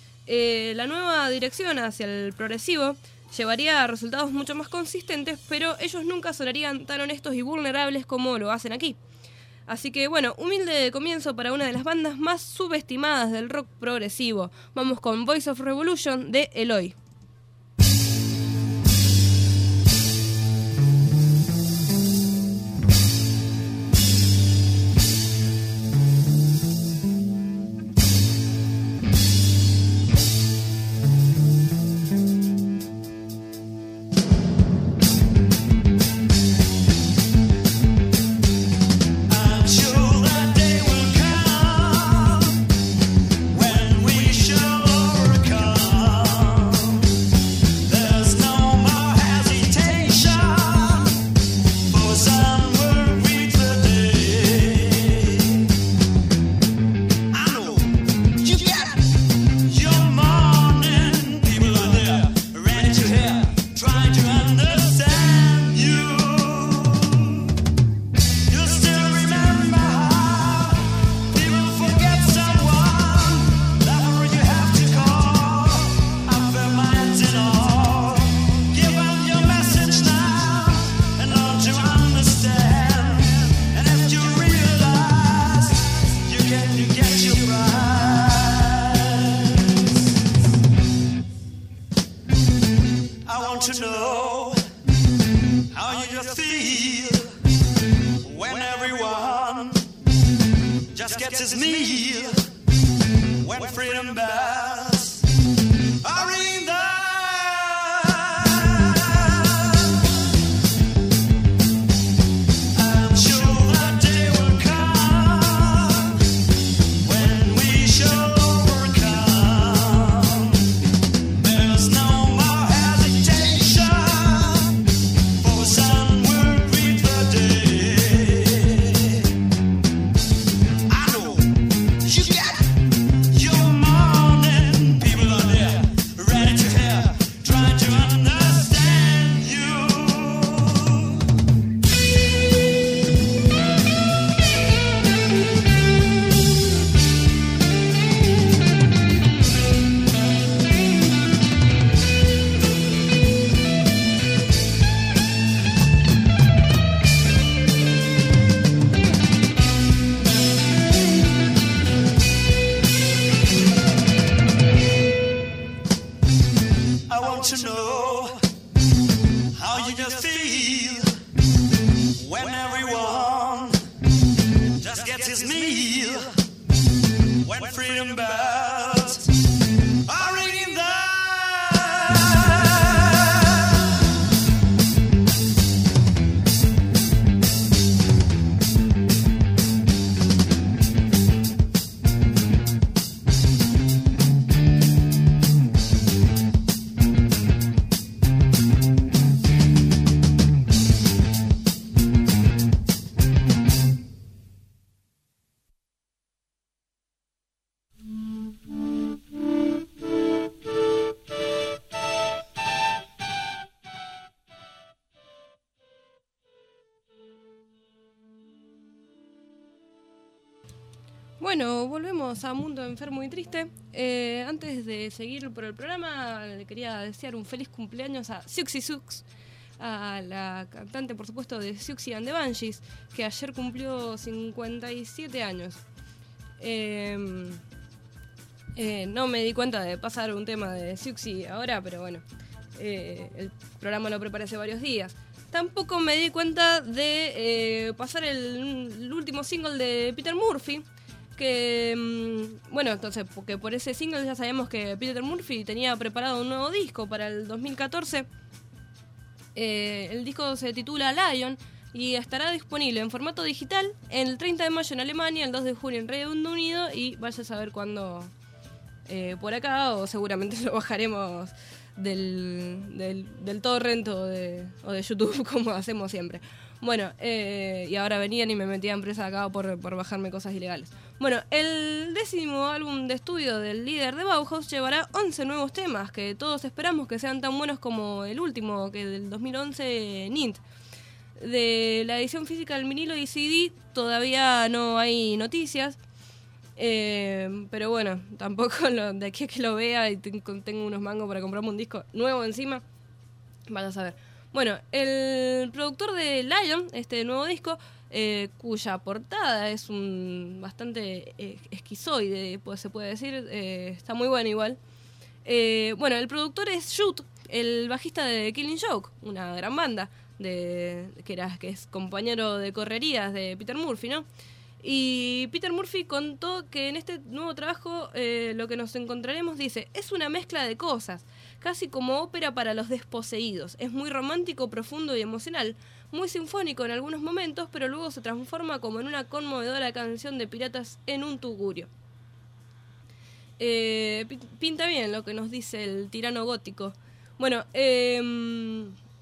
eh, la nueva dirección hacia el progresivo llevaría a resultados mucho más consistentes, pero ellos nunca sonarían tan honestos y vulnerables como lo hacen aquí. Así que bueno, humilde comienzo para una de las bandas más subestimadas del rock progresivo. Vamos con Voice of Revolution de Eloy. Your morning Bueno, volvemos a Mundo Enfermo y Triste. Eh, antes de seguir por el programa, le quería desear un feliz cumpleaños a Siouxsie Sioux, a la cantante, por supuesto, de Siouxsie and the Banshees, que ayer cumplió cincuenta y siete años. Eh, eh, no me di cuenta de pasar un tema de Siouxsie ahora, pero bueno, eh, el programa lo preparé hace varios días. Tampoco me di cuenta de eh, pasar el, el último single de Peter Murphy, que, bueno, entonces, porque por ese single ya sabemos que Peter Murphy tenía preparado un nuevo disco para el dos mil catorce. Eh, el disco se titula Lion y estará disponible en formato digital el treinta de mayo en Alemania, el dos de junio en Reino Unido y vaya a saber cuándo eh, por acá, o seguramente lo bajaremos del, del, del torrent o de, o de YouTube, como hacemos siempre. Bueno, eh, y ahora venían y me metían presa acá por, por bajarme cosas ilegales. Bueno, el décimo álbum de estudio del líder de Bauhaus llevará once nuevos temas, que todos esperamos que sean tan buenos como el último, que del dos mil once, N I N T. De la edición física del vinilo y C D todavía no hay noticias, eh, pero bueno, tampoco lo, de aquí a que lo vea y tengo unos mangos para comprarme un disco nuevo encima, van a saber. Bueno, el productor de Lion, este nuevo disco, eh, cuya portada es un bastante eh, esquizoide, pues se puede decir, eh, está muy bueno igual. Eh, bueno, el productor es Shoot, el bajista de Killing Joke, una gran banda de que era que es compañero de correrías de Peter Murphy, ¿no? Y Peter Murphy contó que en este nuevo trabajo eh, lo que nos encontraremos, dice, es una mezcla de cosas, casi como ópera para los desposeídos. Es muy romántico, profundo y emocional, muy sinfónico en algunos momentos, pero luego se transforma como en una conmovedora canción de piratas en un tugurio. Eh, pinta bien lo que nos dice el tirano gótico. Bueno, eh...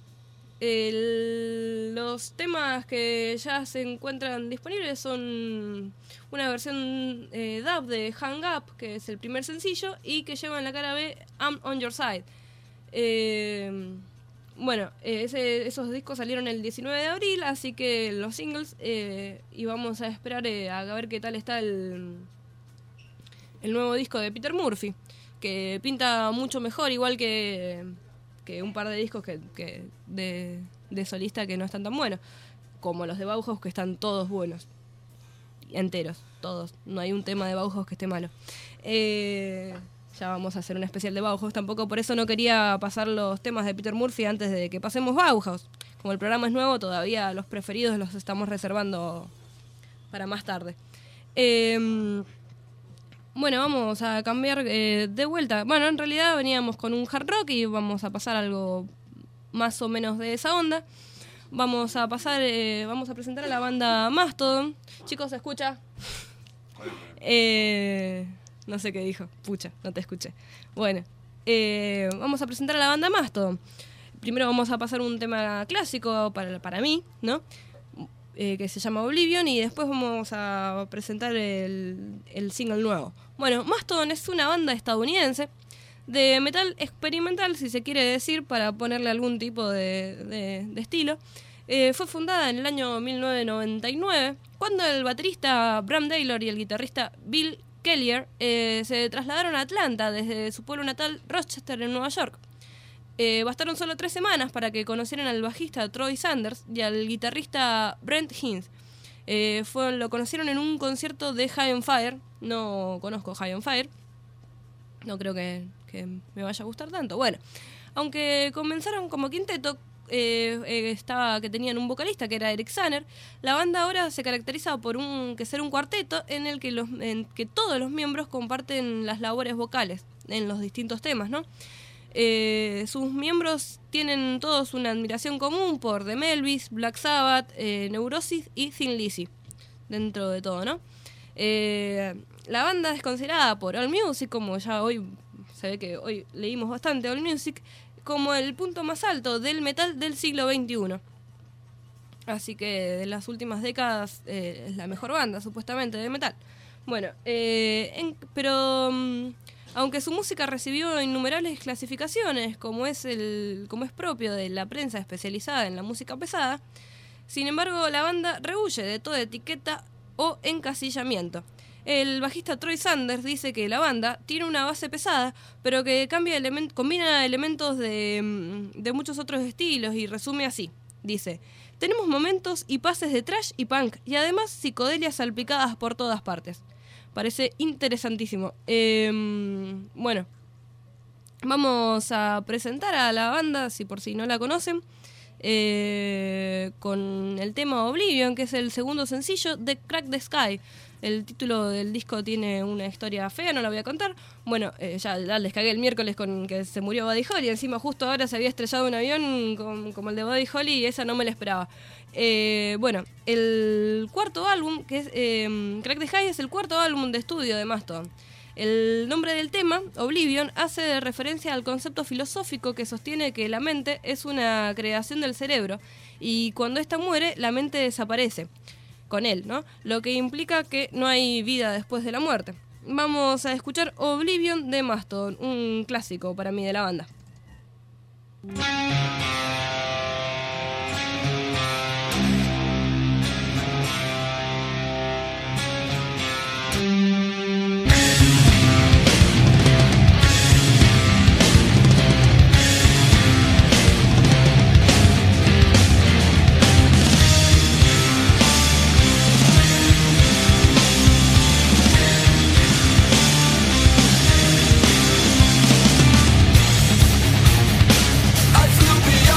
El, los temas que ya se encuentran disponibles son una versión eh, dub de Hang Up, que es el primer sencillo, y que lleva en la cara B I'm On Your Side. Eh, bueno, eh, ese, esos discos salieron el diecinueve de abril, así que los singles, eh, y vamos a esperar eh, a ver qué tal está el, el nuevo disco de Peter Murphy, que pinta mucho mejor, igual que... que un par de discos que, que de, de solista que no están tan buenos, como los de Bauhaus, que están todos buenos, enteros, todos, no hay un tema de Bauhaus que esté malo. Eh, ya vamos a hacer un especial de Bauhaus, tampoco por eso no quería pasar los temas de Peter Murphy antes de que pasemos Bauhaus. Como el programa es nuevo, todavía los preferidos los estamos reservando para más tarde. Eh, Bueno, vamos a cambiar eh, de vuelta. Bueno, en realidad veníamos con un hard rock y vamos a pasar algo más o menos de esa onda. Vamos a pasar, eh, vamos a presentar a la banda Mastodon. Chicos, ¿se escucha? Eh, no sé qué dijo. Pucha, no te escuché. Bueno, eh, vamos a presentar a la banda Mastodon. Primero vamos a pasar un tema clásico para, para mí, ¿no? Eh, que se llama Oblivion, y después vamos a presentar el, el single nuevo. Bueno, Mastodon es una banda estadounidense de metal experimental, si se quiere decir, para ponerle algún tipo de, de, de estilo. Eh, fue fundada en el año mil novecientos noventa y nueve, cuando el baterista Bram Taylor y el guitarrista Bill Kellier eh, se trasladaron a Atlanta desde su pueblo natal, Rochester, en Nueva York. Eh, bastaron solo tres semanas para que conocieran al bajista Troy Sanders y al guitarrista Brent Hinds. Eh, fue, lo conocieron en un concierto de High on Fire. No conozco High on Fire. No creo que, que me vaya a gustar tanto. Bueno, aunque comenzaron como quinteto, eh, eh, estaba que tenían un vocalista que era Eric Zanner. La banda ahora se caracteriza por un que ser un cuarteto en el que, los, en que todos los miembros comparten las labores vocales en los distintos temas, ¿no? Eh, sus miembros tienen todos una admiración común por The Melvins, Black Sabbath, eh, Neurosis y Thin Lizzy, dentro de todo, ¿no? Eh, la banda es considerada por AllMusic, como ya hoy se ve que hoy leímos bastante AllMusic, como el punto más alto del metal del siglo veintiuno. Así que de las últimas décadas eh, es la mejor banda, supuestamente, de metal. Bueno, eh, en, pero... Um, Aunque su música recibió innumerables clasificaciones, como es, el, como es propio de la prensa especializada en la música pesada, sin embargo, la banda rehúye de toda etiqueta o encasillamiento. El bajista Troy Sanders dice que la banda tiene una base pesada, pero que cambia elemen- combina elementos de, de muchos otros estilos y resume así. Dice, tenemos momentos y pases de thrash y punk y además psicodelias salpicadas por todas partes. Parece interesantísimo. Eh, bueno, vamos a presentar a la banda, si por si no la conocen, eh, con el tema Oblivion, que es el segundo sencillo de Crack the Sky. El título del disco tiene una historia fea, no la voy a contar. Bueno, eh, ya, ya les cagué el miércoles con que se murió Buddy Holly. Encima justo ahora se había estrellado un avión con, como el de Buddy Holly y esa no me la esperaba. Eh, bueno, el cuarto álbum, que es eh, Crack the Sky, es el cuarto álbum de estudio de Mastodon. El nombre del tema, Oblivion, hace referencia al concepto filosófico que sostiene que la mente es una creación del cerebro y cuando ésta muere, la mente desaparece con él, ¿no? Lo que implica que no hay vida después de la muerte. Vamos a escuchar Oblivion de Mastodon, un clásico para mí de la banda. I flew beyond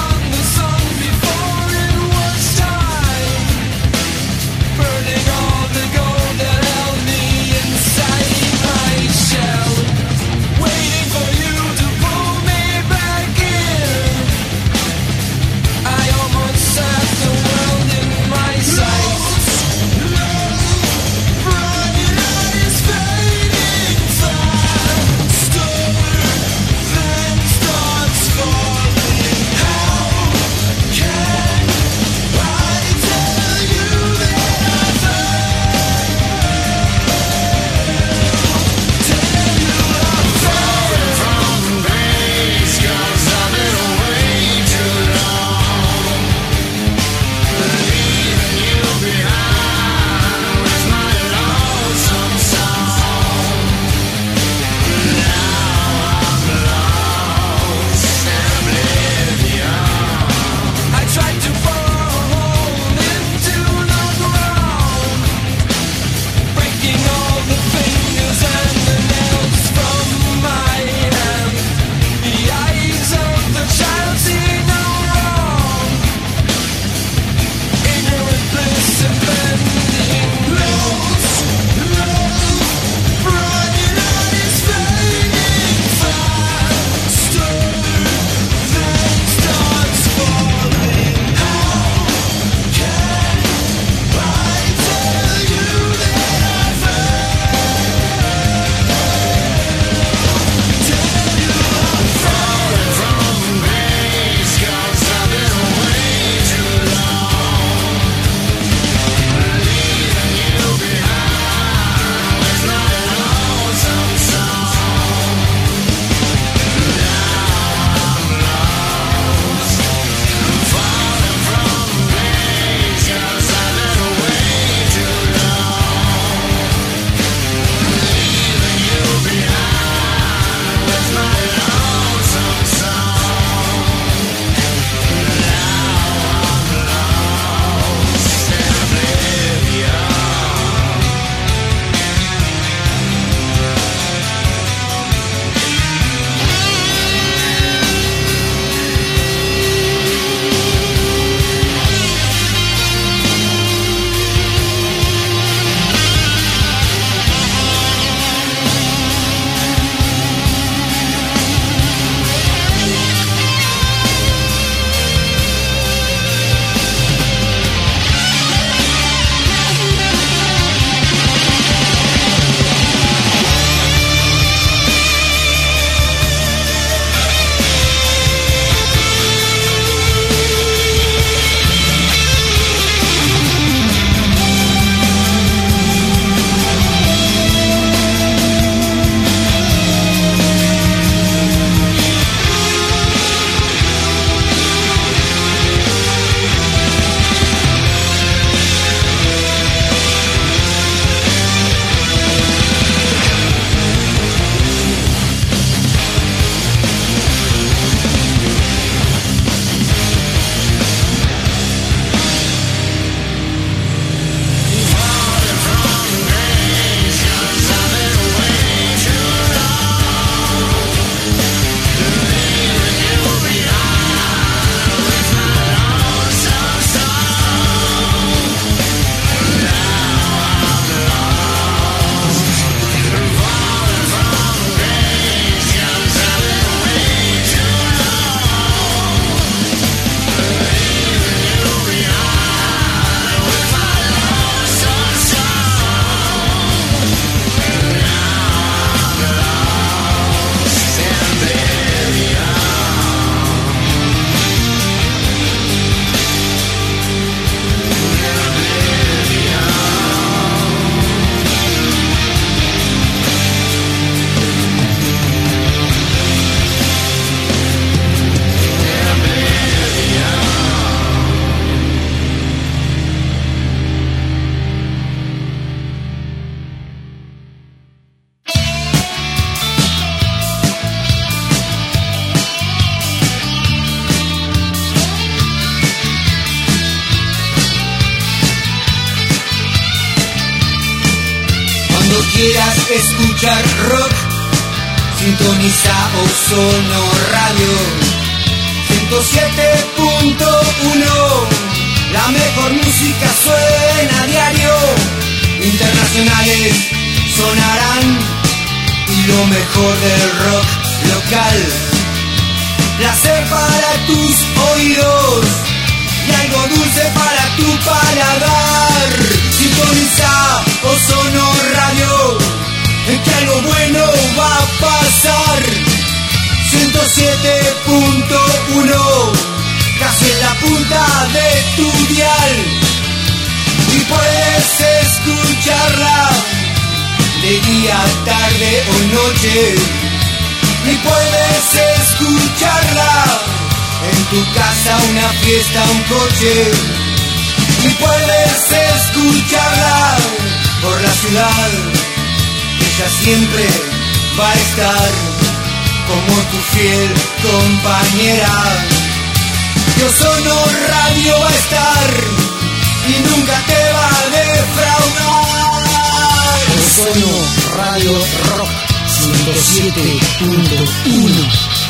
quieras escuchar rock, sintoniza Ozono Radio ciento siete punto uno. La mejor música suena a diario, internacionales sonarán y lo mejor del rock local. Placer para tus oídos y algo dulce para tu paladar. Sintoniza Ozono Radio, que algo bueno va a pasar. ciento siete punto uno, casi en la punta de tu dial. Y puedes escucharla de día, tarde o noche. Y puedes escucharla en tu casa, una fiesta, un coche. Y puedes escucharla por la ciudad. Ella siempre va a estar como tu fiel compañera. Y Ozono Radio va a estar y nunca te va a defraudar. Ozono Radio Rock ciento siete punto uno.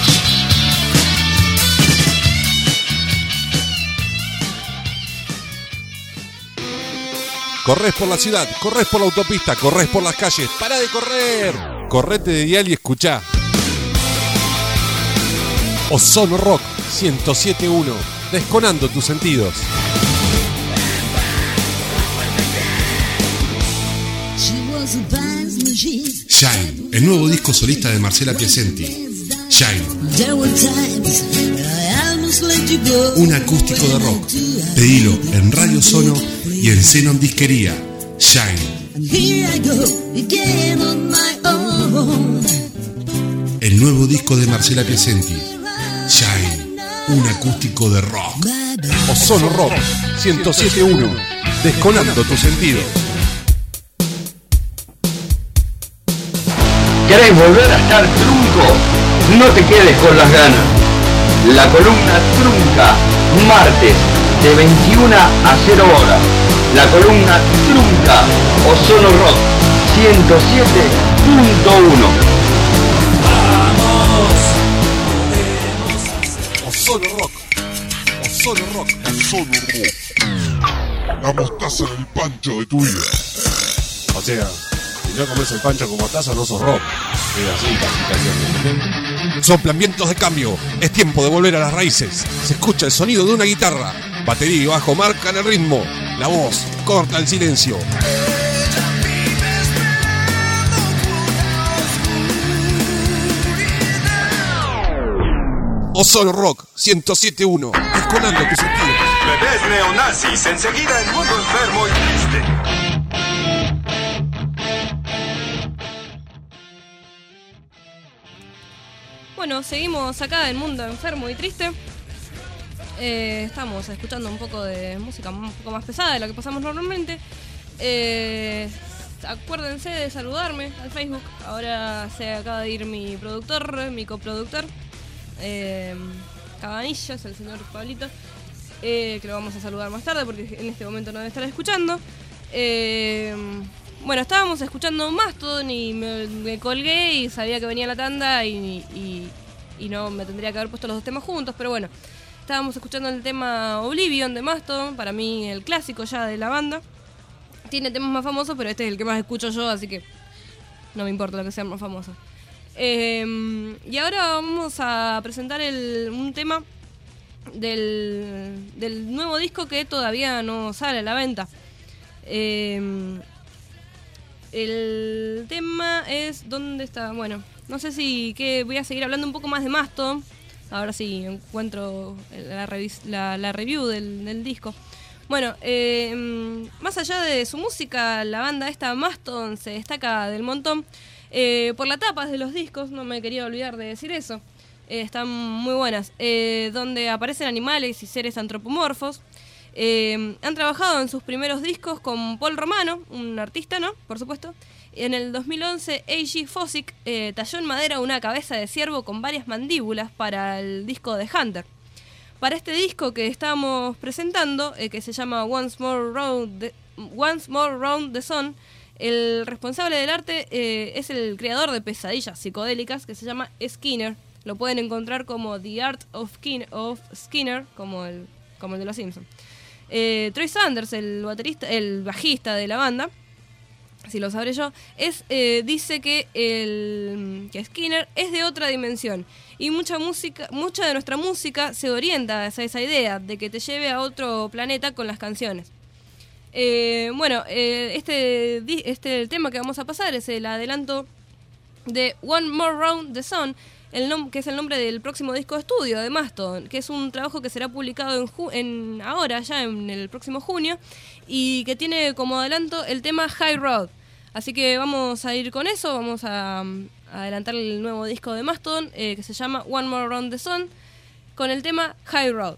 Corres por la ciudad, corres por la autopista, corres por las calles. ¡Para de correr! Correte de dial y escuchá. Ozono Rock ciento siete punto uno, desconando tus sentidos. Shine, el nuevo disco solista de Marcela Piacenti. Shine, un acústico de rock. Pedilo en Radio Ozono y en Xenon Disquería. Shine, el nuevo disco de Marcela Piacenti. Shine, un acústico de rock. Ozono Rock ciento siete punto uno, desconando tus sentidos. ¿Querés volver a estar trunco? No te quedes con las ganas. La columna Trunca, martes de veintiuna a cero horas. La columna Trunca, Ozono Rock ciento siete punto uno. Ozono Rock, Ozono Rock, Ozono Rock. La mostaza en el pancho de tu vida. O sea, si no comes el pancho con mostaza no sos rock. Es así, casi, casi. Soplan vientos de cambio. Es tiempo de volver a las raíces. Se escucha el sonido de una guitarra. Batería y bajo marcan el ritmo. La voz corta el silencio. Ozono Rock ciento siete punto uno, desconando tu sentido. Bebés neonazis, enseguida el mundo enfermo y triste. Bueno, seguimos acá en Mundo Enfermo y Triste. Eh, estamos escuchando un poco de música un poco más pesada de lo que pasamos normalmente. Eh, acuérdense de saludarme al Facebook. Ahora se acaba de ir mi productor, mi coproductor. Eh, Cabanilla, es el señor Pablito. Eh, que lo vamos a saludar más tarde porque en este momento no debe estar escuchando. Eh, Bueno, estábamos escuchando Mastodon y me, me colgué y sabía que venía la tanda y, y, y no me tendría que haber puesto los dos temas juntos, pero bueno, estábamos escuchando el tema Oblivion de Mastodon, para mí el clásico ya de la banda. Tiene temas más famosos, pero este es el que más escucho yo, así que no me importa lo que sean más famosos. Eh, y ahora vamos a presentar el, un tema del, del nuevo disco que todavía no sale a la venta. Eh, El tema es... ¿Dónde está? Bueno, no sé si... que voy a seguir hablando un poco más de Mastodon. Ahora sí encuentro la, revis, la, la review del, del disco. Bueno, eh, más allá de su música, la banda esta Mastodon se destaca del montón eh, por las tapas de los discos. No me quería olvidar de decir eso. Eh, están muy buenas. Eh, donde aparecen animales y seres antropomorfos. Eh, han trabajado en sus primeros discos con Paul Romano, un artista, ¿no? Por supuesto. En el dos mil once, A G Fossick eh, talló en madera una cabeza de ciervo con varias mandíbulas para el disco de Hunter. Para este disco que estamos presentando, eh, que se llama Once More Round the, Once More Round the Sun, El responsable del arte eh, es el creador de Pesadillas Psicodélicas, que se llama Skinner. Lo pueden encontrar como The Art of, Kin- of Skinner, como el, como el de los Simpsons. Eh, Troy Sanders, el baterista, el bajista de la banda, si lo sabré yo, es, eh, dice que, el, que Skinner es de otra dimensión y mucha música, mucha de nuestra música se orienta hacia esa idea de que te lleve a otro planeta con las canciones. Eh, bueno, eh, este, este el tema que vamos a pasar es el adelanto de One More Round the Sun, el nom- que es el nombre del próximo disco de estudio de Mastodon, que es un trabajo que será publicado en, ju- en ahora, ya en el próximo junio, y que tiene como adelanto el tema High Road. Así que vamos a ir con eso, vamos a, a adelantar el nuevo disco de Mastodon, eh, que se llama One More Round the Sun, con el tema High Road.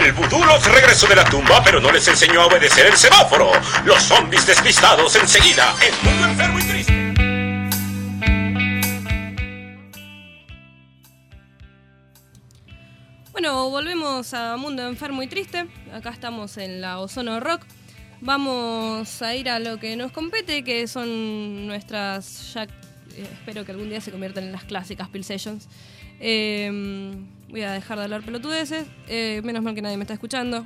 El vudú los regresó de la tumba, pero no les enseñó a obedecer el semáforo. Los zombies despistados enseguida en Mundo Enfermo y Triste. Bueno, volvemos a Mundo Enfermo y Triste. Acá estamos en la Ozono Rock. Vamos a ir a lo que nos compete, que son nuestras... ya, eh, espero que algún día se conviertan en las clásicas Pill Sessions. Eh, voy a dejar de hablar pelotudeces. Eh, menos mal que nadie me está escuchando.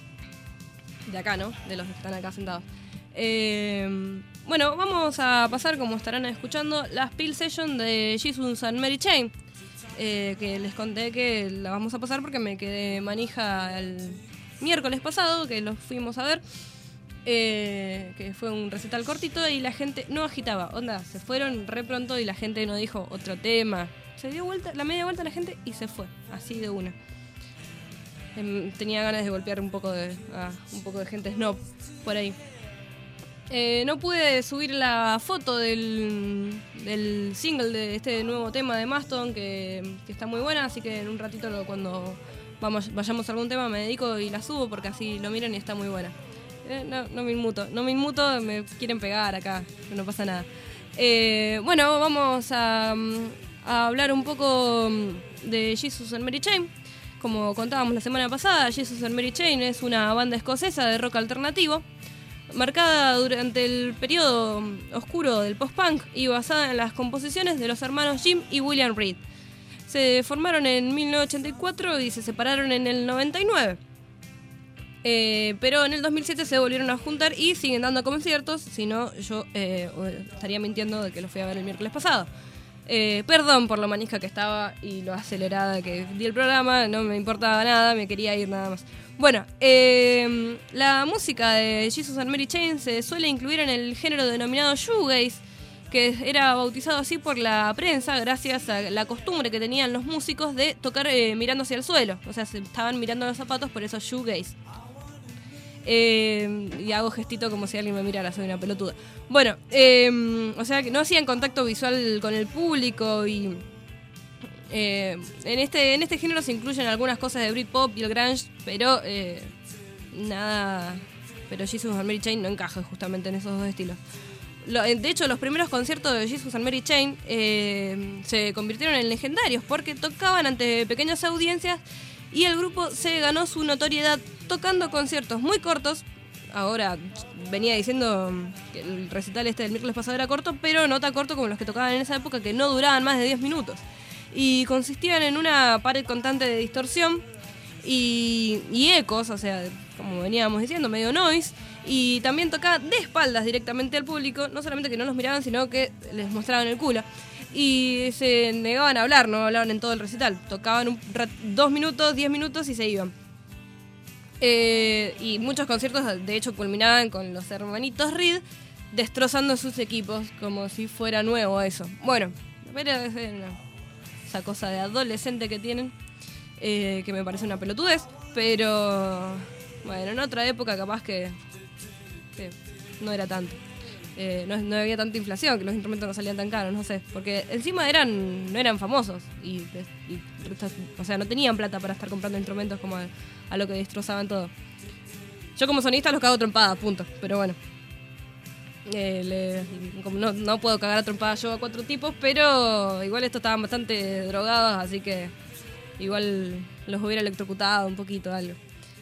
De acá, ¿no? De los que están acá sentados. Eh, bueno, vamos a pasar, como estarán escuchando, las Pill Sessions de Jesus and Mary Chain. Eh, que les conté que la vamos a pasar porque me quedé manija el miércoles pasado, que los fuimos a ver. Eh, que fue un recital cortito y la gente no agitaba. Onda, se fueron re pronto y la gente no dijo otro tema. Se dio vuelta, la media vuelta a la gente y se fue, así de una. Eh, tenía ganas de golpear un poco de, ah, un poco de gente snob por ahí. Eh, no pude subir la foto del, del single de este nuevo tema de Mastodon, que, que está muy buena, así que en un ratito lo, cuando vamos, vayamos a algún tema me dedico y la subo porque así lo miran y está muy buena. Eh, no, no me inmuto, no me inmuto, me quieren pegar acá, no pasa nada. Eh, bueno, vamos a, a hablar un poco de Jesus and Mary Chain. Como contábamos la semana pasada, Jesus and Mary Chain es una banda escocesa de rock alternativo, marcada durante el periodo oscuro del post-punk y basada en las composiciones de los hermanos Jim y William Reed. Se formaron en mil novecientos ochenta y cuatro y se separaron en el noventa y nueve. Eh, pero en el dos mil siete se volvieron a juntar y siguen dando conciertos, si no yo eh, estaría mintiendo de que los fui a ver el miércoles pasado. Eh, perdón por lo manija que estaba y lo acelerada que di el programa, no me importaba nada, me quería ir nada más. Bueno, eh, la música de Jesus and Mary Chain se suele incluir en el género denominado shoegaze, que era bautizado así por la prensa gracias a la costumbre que tenían los músicos de tocar eh, mirando hacia el suelo. O sea, se estaban mirando los zapatos, por eso shoegaze. Eh, y hago gestito como si alguien me mirara, soy una pelotuda. Bueno, eh, o sea que no hacían contacto visual con el público y... Eh, en este en este género se incluyen algunas cosas de Britpop y el grunge, pero eh, nada, pero Jesus and Mary Chain no encaja justamente en esos dos estilos. Lo, de hecho, los primeros conciertos de Jesus and Mary Chain eh, se convirtieron en legendarios porque tocaban ante pequeñas audiencias y el grupo se ganó su notoriedad tocando conciertos muy cortos. Ahora venía diciendo que el recital este del miércoles pasado era corto, pero no tan corto como los que tocaban en esa época, que no duraban más de diez minutos. Y consistían en una pared constante de distorsión y, y ecos, o sea, como veníamos diciendo, medio noise. Y también tocaban de espaldas directamente al público, no solamente que no los miraban, sino que les mostraban el culo. Y se negaban a hablar, no hablaban en todo el recital. Tocaban un rat- dos minutos, diez minutos y se iban. Eh, y muchos conciertos, de hecho, culminaban con los hermanitos Reed destrozando sus equipos, como si fuera nuevo eso. Bueno, pero es una... esa cosa de adolescente que tienen, eh, que me parece una pelotudez, pero bueno, en otra época capaz que, que no era tanto. Eh, no, no había tanta inflación, que los instrumentos no salían tan caros, no sé, porque encima eran no eran famosos y, y o sea, no tenían plata para estar comprando instrumentos como a, a lo que destrozaban todo. Yo como sonista los cago trompadas, punto, pero bueno. Eh, le, como no, no puedo cagar a trompadas yo a cuatro tipos, pero igual estos estaban bastante drogados, así que igual los hubiera electrocutado un poquito, algo.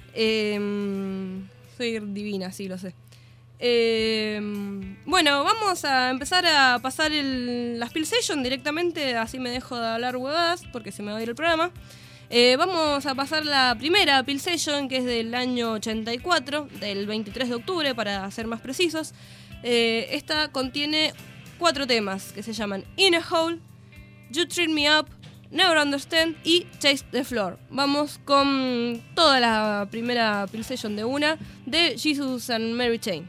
Eh, soy divina, sí, lo sé. Eh, bueno, vamos a empezar a pasar el, las Pill Session directamente, así me dejo de hablar huevadas, porque se me va a ir el programa. Eh, vamos a pasar la primera Pill Session, que es del año ochenta y cuatro, del veintitrés de octubre, para ser más precisos. Eh, esta contiene cuatro temas que se llaman In a Hole, You Treat Me Up, Never Understand y Taste the Floor. Vamos con toda la primera Pill Session de una, de Jesus and Mary Chain.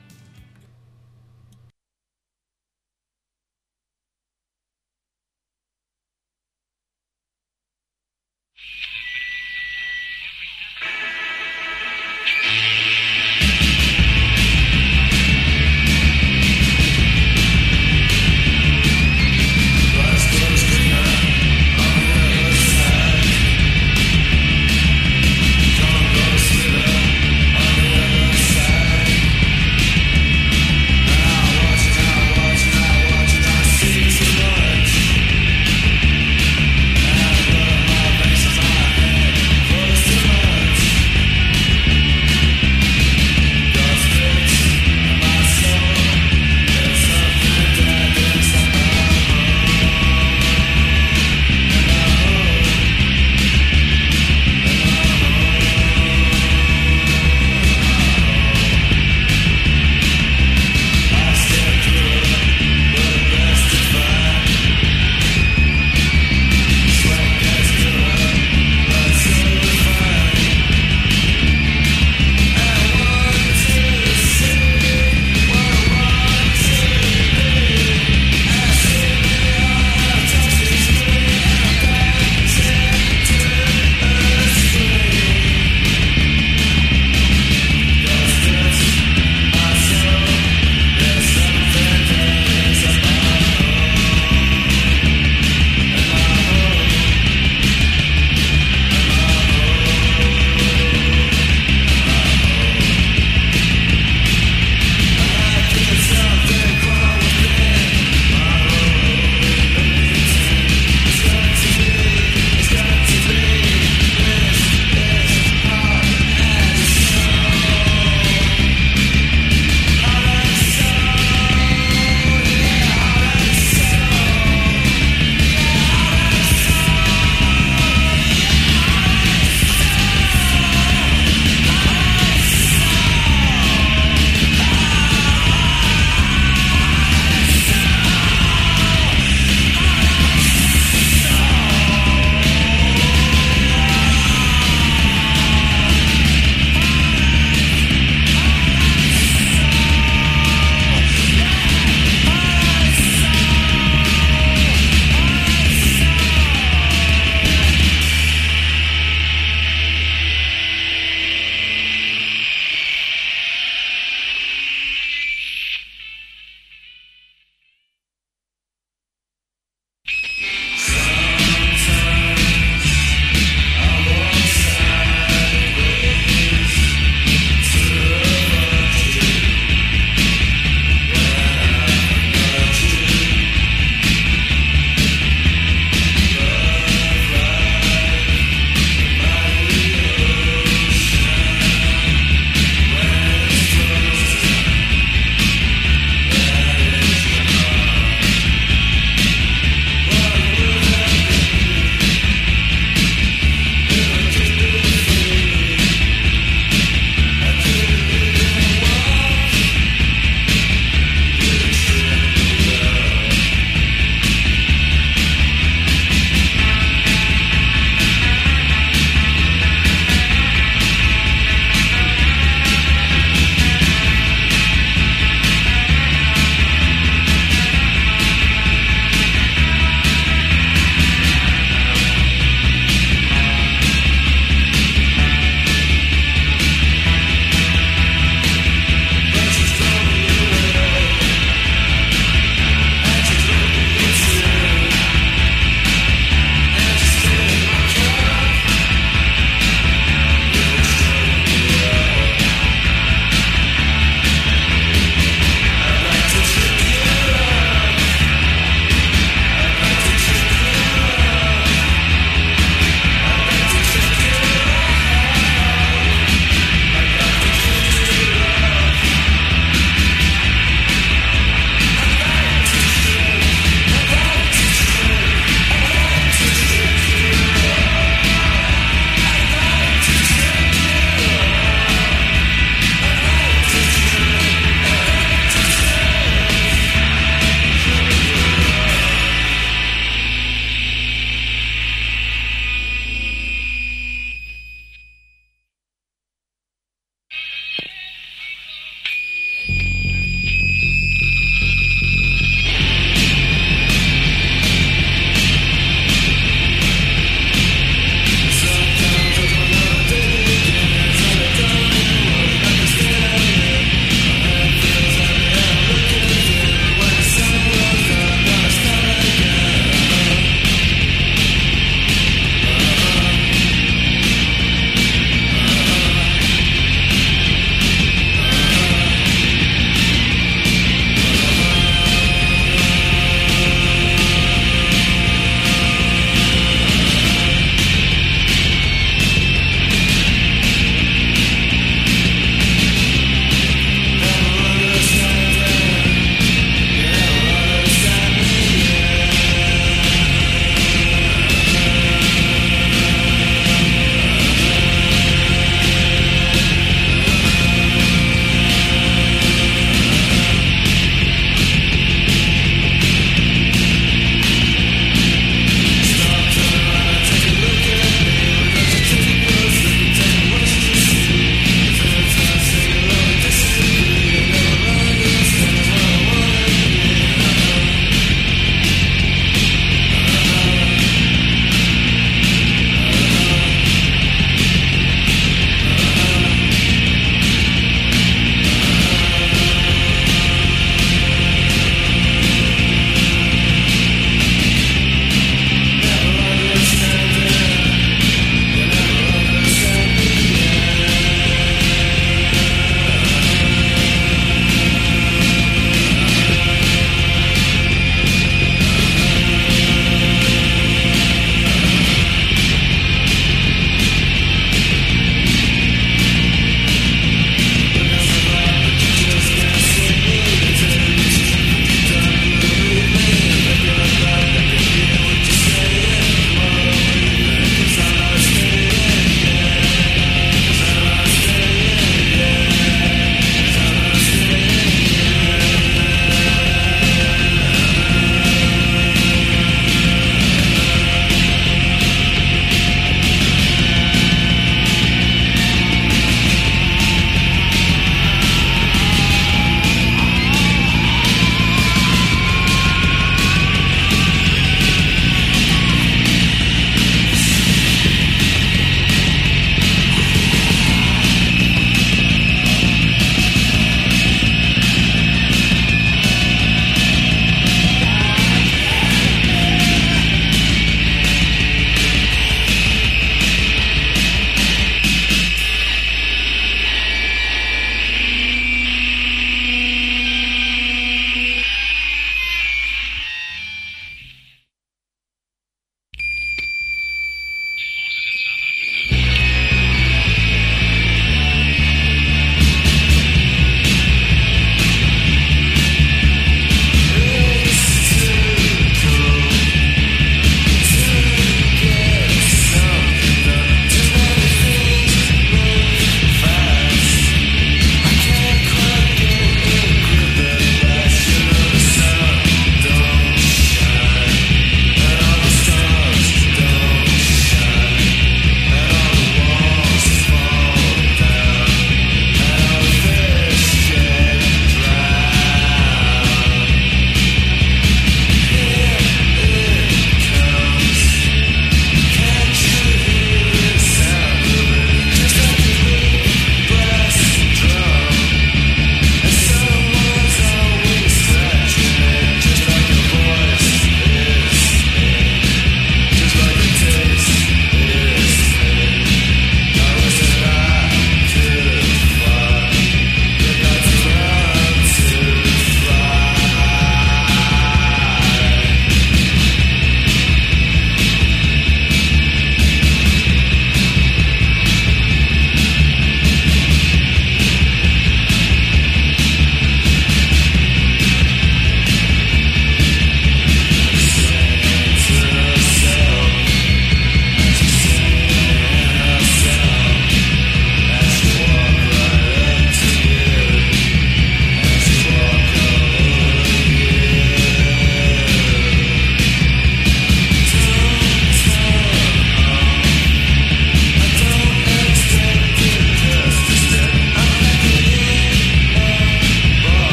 Don't go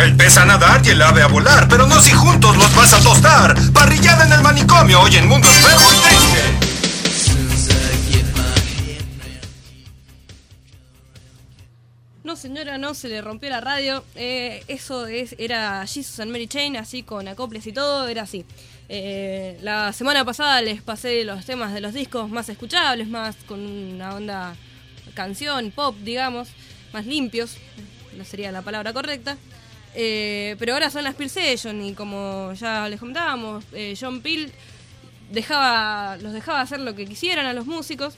El pez a nadar y el ave a volar, pero no si juntos los vas a tostar. Parrillada en el manicomio, hoy en Mundo Enfermo y Triste. No, señora, no, se le rompió la radio. Eh, eso es, era Jesus and Mary Chain, así con acoples y todo, era así. Eh, la semana pasada les pasé los temas de los discos más escuchables, más con una onda canción, pop, digamos, más limpios, no sería la palabra correcta. Eh, pero ahora son las Peel Sessions y como ya les comentábamos, eh, John Peel dejaba, los dejaba hacer lo que quisieran a los músicos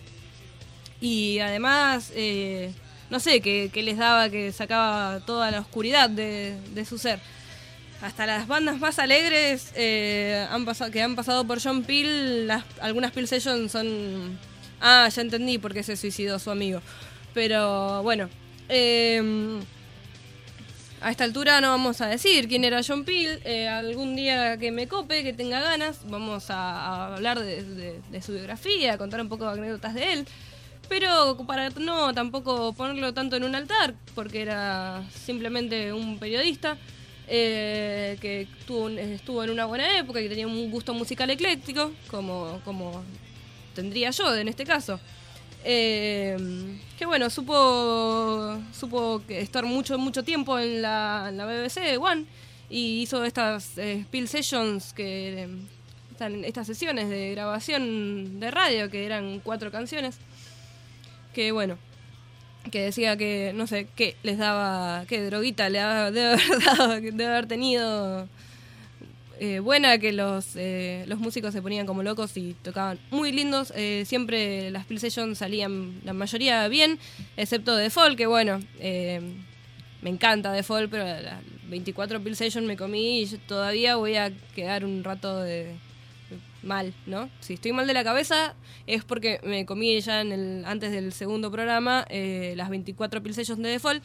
y además... Eh, no sé, que, que les daba, que sacaba toda la oscuridad de, de su ser. Hasta las bandas más alegres eh, han pasado, que han pasado por John Peel, las, algunas Peel Sessions son... Ah, ya entendí por qué se suicidó su amigo. Pero bueno, eh, a esta altura no vamos a decir quién era John Peel. Eh, algún día que me cope, que tenga ganas, vamos a, a hablar de, de, de su biografía, contar un poco de anécdotas de él. Pero para no tampoco ponerlo tanto en un altar, porque era simplemente un periodista eh, que estuvo, estuvo en una buena época y que tenía un gusto musical ecléctico, como, como tendría yo en este caso. Eh, que bueno, supo supo estar mucho mucho tiempo en la, en la B B C One y hizo estas eh, Peel Sessions, que están estas sesiones de grabación de radio, que eran cuatro canciones. Que bueno, que decía que, no sé, que les daba, que droguita le daba, debe haber dado, debe haber tenido eh, buena, que los eh, los músicos se ponían como locos y tocaban muy lindos. Eh, siempre las Peel Sessions salían la mayoría bien, excepto The Fall, que bueno, eh, me encanta The Fall, pero las veinticuatro Peel Sessions me comí y yo todavía voy a quedar un rato de... mal, ¿no? Si estoy mal de la cabeza es porque me comí ya en el, antes del segundo programa eh, las veinticuatro Peel Sessions de The Fall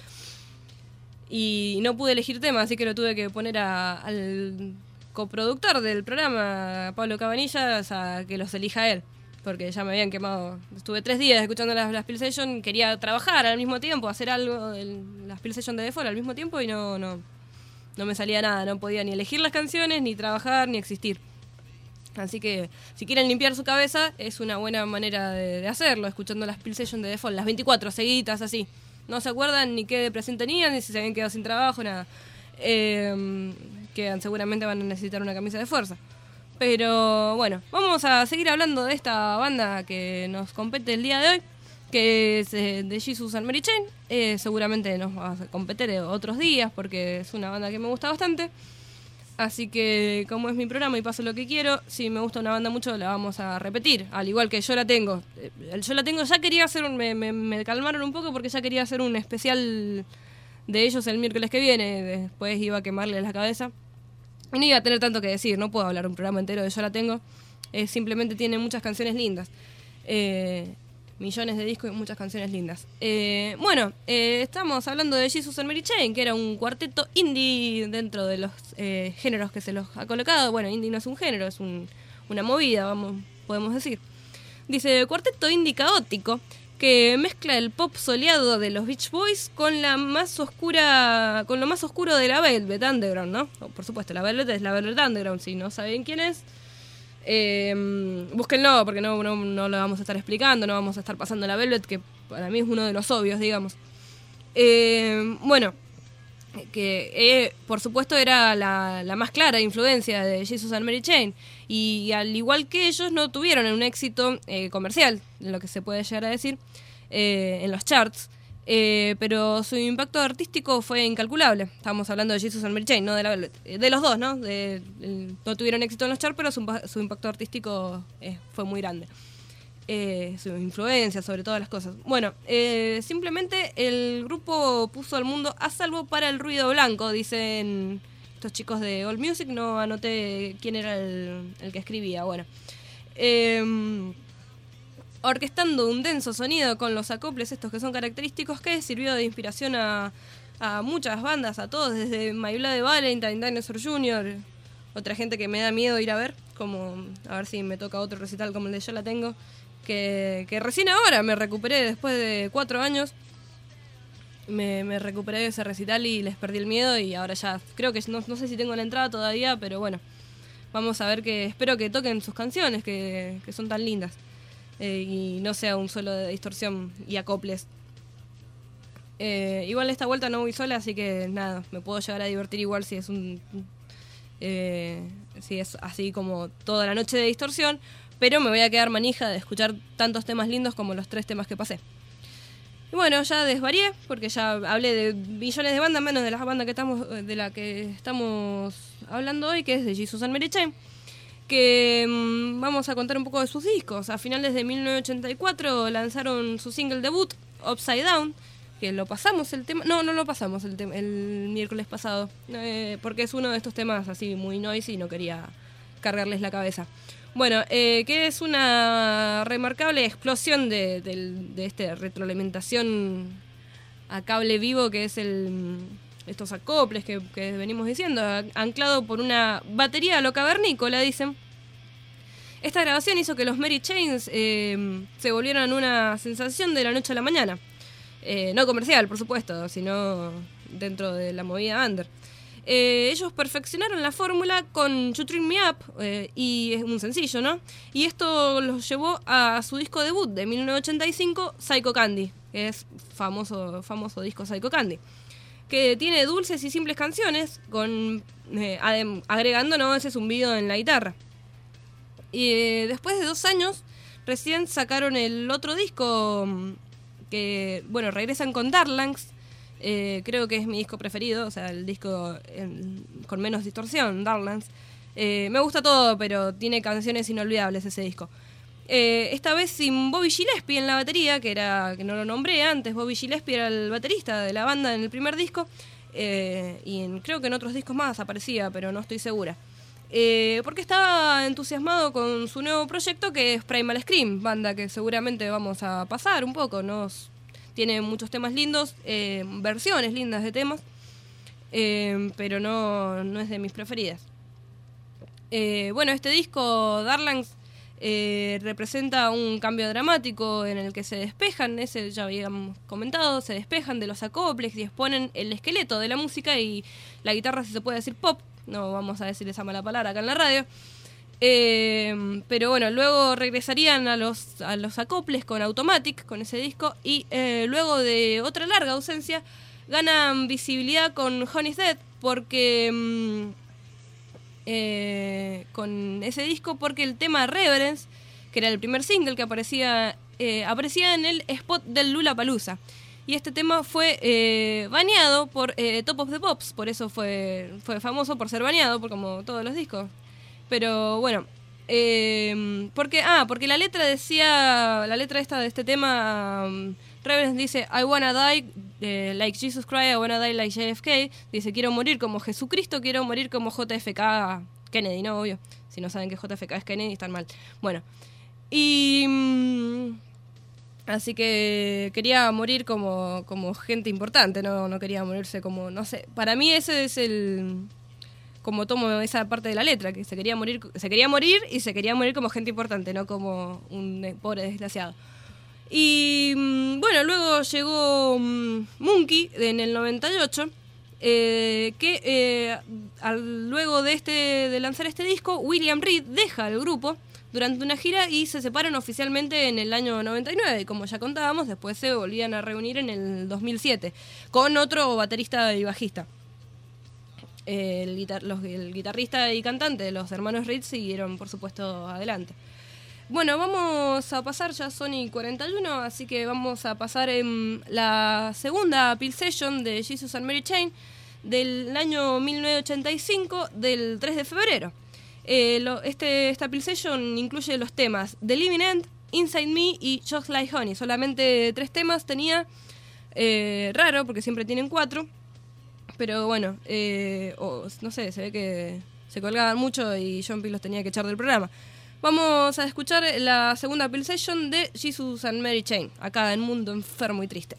y no pude elegir tema, así que lo tuve que poner a, al coproductor del programa, Pablo Cabanillas, a que los elija él, porque ya me habían quemado. Estuve tres días escuchando las, las Peel Sessions, quería trabajar al mismo tiempo, hacer algo en las Peel Sessions de The Fall al mismo tiempo y no, no, no me salía nada, no podía ni elegir las canciones, ni trabajar, ni existir. Así que si quieren limpiar su cabeza es una buena manera de, de hacerlo, escuchando las Peel Sessions de The Fall, las veinticuatro seguiditas así. No se acuerdan ni qué depresión tenían, ni si se habían quedado sin trabajo, nada. Eh, que seguramente van a necesitar una camisa de fuerza. Pero bueno, vamos a seguir hablando de esta banda que nos compete el día de hoy, que es eh, de Jesus and Mary Chain. Eh, seguramente nos va a competir otros días porque es una banda que me gusta bastante. Así que, como es mi programa y paso lo que quiero, si me gusta una banda mucho, la vamos a repetir. Al igual que Yo la tengo. El Yo la tengo, ya quería hacer un... Me, me, me calmaron un poco porque ya quería hacer un especial de ellos el miércoles que viene. Después iba a quemarle la cabeza. Y no iba a tener tanto que decir. No puedo hablar un programa entero de Yo la tengo. Eh, simplemente tiene muchas canciones lindas. Eh... millones de discos y muchas canciones lindas. Eh, bueno, eh, estamos hablando de Jesus and Mary Chain, que era un cuarteto indie dentro de los eh, géneros que se los ha colocado. Bueno, indie no es un género, es un, una movida, vamos, podemos decir. Dice, cuarteto indie caótico, que mezcla el pop soleado de los Beach Boys con la más oscura, con lo más oscuro de la Velvet Underground, ¿no? Oh, por supuesto, la Velvet es la Velvet Underground, si no saben quién es. Eh, búsquenlo porque no, no, no lo vamos a estar explicando, no vamos a estar pasando la Velvet, que para mí es uno de los obvios, digamos. Eh, bueno, que eh, por supuesto era la, la más clara influencia de Jesus and Mary Chain, y, y al igual que ellos no tuvieron un éxito eh, comercial, en lo que se puede llegar a decir, eh, en los charts. Eh, pero su impacto artístico fue incalculable. Estamos hablando de Jesus and Mary Chain, no de la Velvet. De los dos, ¿no? De, el, no tuvieron éxito en los charts, pero su, su impacto artístico eh, fue muy grande. Eh, su influencia sobre todas las cosas. Bueno, eh, simplemente el grupo puso al mundo a salvo para el ruido blanco, dicen estos chicos de All Music. No anoté quién era el, el que escribía. Bueno, eh, orquestando un denso sonido con los acoples estos que son característicos, que sirvió de inspiración a, a muchas bandas, a todos, desde My Bloody Valentine, Dinosaur junior, otra gente que me da miedo ir a ver, como a ver si me toca otro recital como el de Yo la tengo, que, que recién ahora me recuperé después de cuatro años, me, me recuperé de ese recital y les perdí el miedo y ahora ya creo que no, no sé si tengo la entrada todavía, pero bueno, vamos a ver que espero que toquen sus canciones que, que son tan lindas eh, y no sea un solo de distorsión y acoples. Eh, igual esta vuelta no voy sola, así que nada, me puedo llegar a divertir igual si es un eh, si es así como toda la noche de distorsión, pero me voy a quedar manija de escuchar tantos temas lindos como los tres temas que pasé. Y bueno, ya desvarié, porque ya hablé de millones de bandas, menos de la banda que estamos, de la que estamos hablando hoy, que es de Jesus and Mary Chain, que mmm, vamos a contar un poco de sus discos. A finales de mil novecientos ochenta y cuatro lanzaron su single debut, Upside Down, que lo pasamos el tema, no, no lo pasamos el, te- el miércoles pasado, eh, porque es uno de estos temas así muy noisy y no quería cargarles la cabeza. Bueno, eh, que es una remarcable explosión de, de, de esta retroalimentación a cable vivo, que es el estos acoples que, que venimos diciendo, anclado por una batería a lo cavernícola, dicen. Esta grabación hizo que los Mary Chains eh, se volvieran una sensación de la noche a la mañana. Eh, no comercial, por supuesto, sino dentro de la movida under. Eh, ellos perfeccionaron la fórmula con You Treat Me Up, eh, y es un sencillo, ¿no? Y esto los llevó a su disco debut de mil novecientos ochenta y cinco, Psycho Candy, que es famoso, famoso disco Psycho Candy, que tiene dulces y simples canciones, con eh, adem- agregando, ¿no?, ese zumbido en la guitarra. Y eh, después de dos años, recién sacaron el otro disco, que, bueno, regresan con Darklands. Eh, creo que es mi disco preferido, o sea, el disco en, con menos distorsión, Darklands. Eh, me gusta todo, pero tiene canciones inolvidables ese disco. Eh, esta vez sin Bobby Gillespie en la batería, que era que no lo nombré antes. Bobby Gillespie era el baterista de la banda en el primer disco, eh, y en, creo que en otros discos más aparecía, pero no estoy segura. Eh, porque estaba entusiasmado con su nuevo proyecto, que es Primal Scream, banda que seguramente vamos a pasar un poco, nos tiene muchos temas lindos, eh, versiones lindas de temas, eh, pero no, no es de mis preferidas. Eh, bueno, este disco, Darklands, eh, representa un cambio dramático en el que se despejan, ese ya habíamos comentado, se despejan de los acoples y exponen el esqueleto de la música y la guitarra, si se puede decir pop, no vamos a decir esa mala palabra acá en la radio. Eh, pero bueno, luego regresarían a los, a los acoples con Automatic, con ese disco, y eh, luego de otra larga ausencia ganan visibilidad con Honey's Dead, porque mm, eh, con ese disco, porque el tema Reverence, que era el primer single que aparecía eh, aparecía en el spot del Lollapalooza, y este tema fue eh, baneado por eh, Top of the Pops, por eso fue, fue famoso por ser baneado, por como todos los discos. Pero bueno, eh, porque ah, porque la letra decía, la letra esta de este tema, um, Reverence dice I wanna die eh, like Jesus Christ, I wanna die like J F K. Dice, quiero morir como Jesucristo, quiero morir como J F K Kennedy, ¿no? Obvio. Si no saben que J F K es Kennedy, están mal. Bueno, y um, así que quería morir como, como gente importante, no, no quería morirse como, no sé. Para mí ese es el, como tomo esa parte de la letra, que se quería morir, se quería morir y se quería morir como gente importante, no como un pobre desgraciado. Y bueno, luego llegó um, Monkey en el noventa y ocho, eh, que eh, al, luego de este de lanzar este disco, William Reed deja el grupo durante una gira y se separan oficialmente en el año noventa y nueve. Y como ya contábamos, después se volvían a reunir en el dos mil siete con otro baterista y bajista. El, guitar- los, el guitarrista y cantante, los hermanos Reed, siguieron, por supuesto, adelante. Bueno, vamos a pasar, ya son y cuarenta y uno, así que vamos a pasar en la segunda Peel Session de Jesus and Mary Chain del año mil novecientos ochenta y cinco, del tres de febrero. Eh, lo, este, esta Peel Session incluye los temas The Living End, Inside Me y Just Like Honey. Solamente tres temas tenía, eh, raro porque siempre tienen cuatro, pero bueno, eh, oh, no sé, se ve que se colgaban mucho y John Peel los tenía que echar del programa. Vamos a escuchar la segunda Peel Session de Jesus and Mary Chain, acá en Mundo Enfermo y Triste.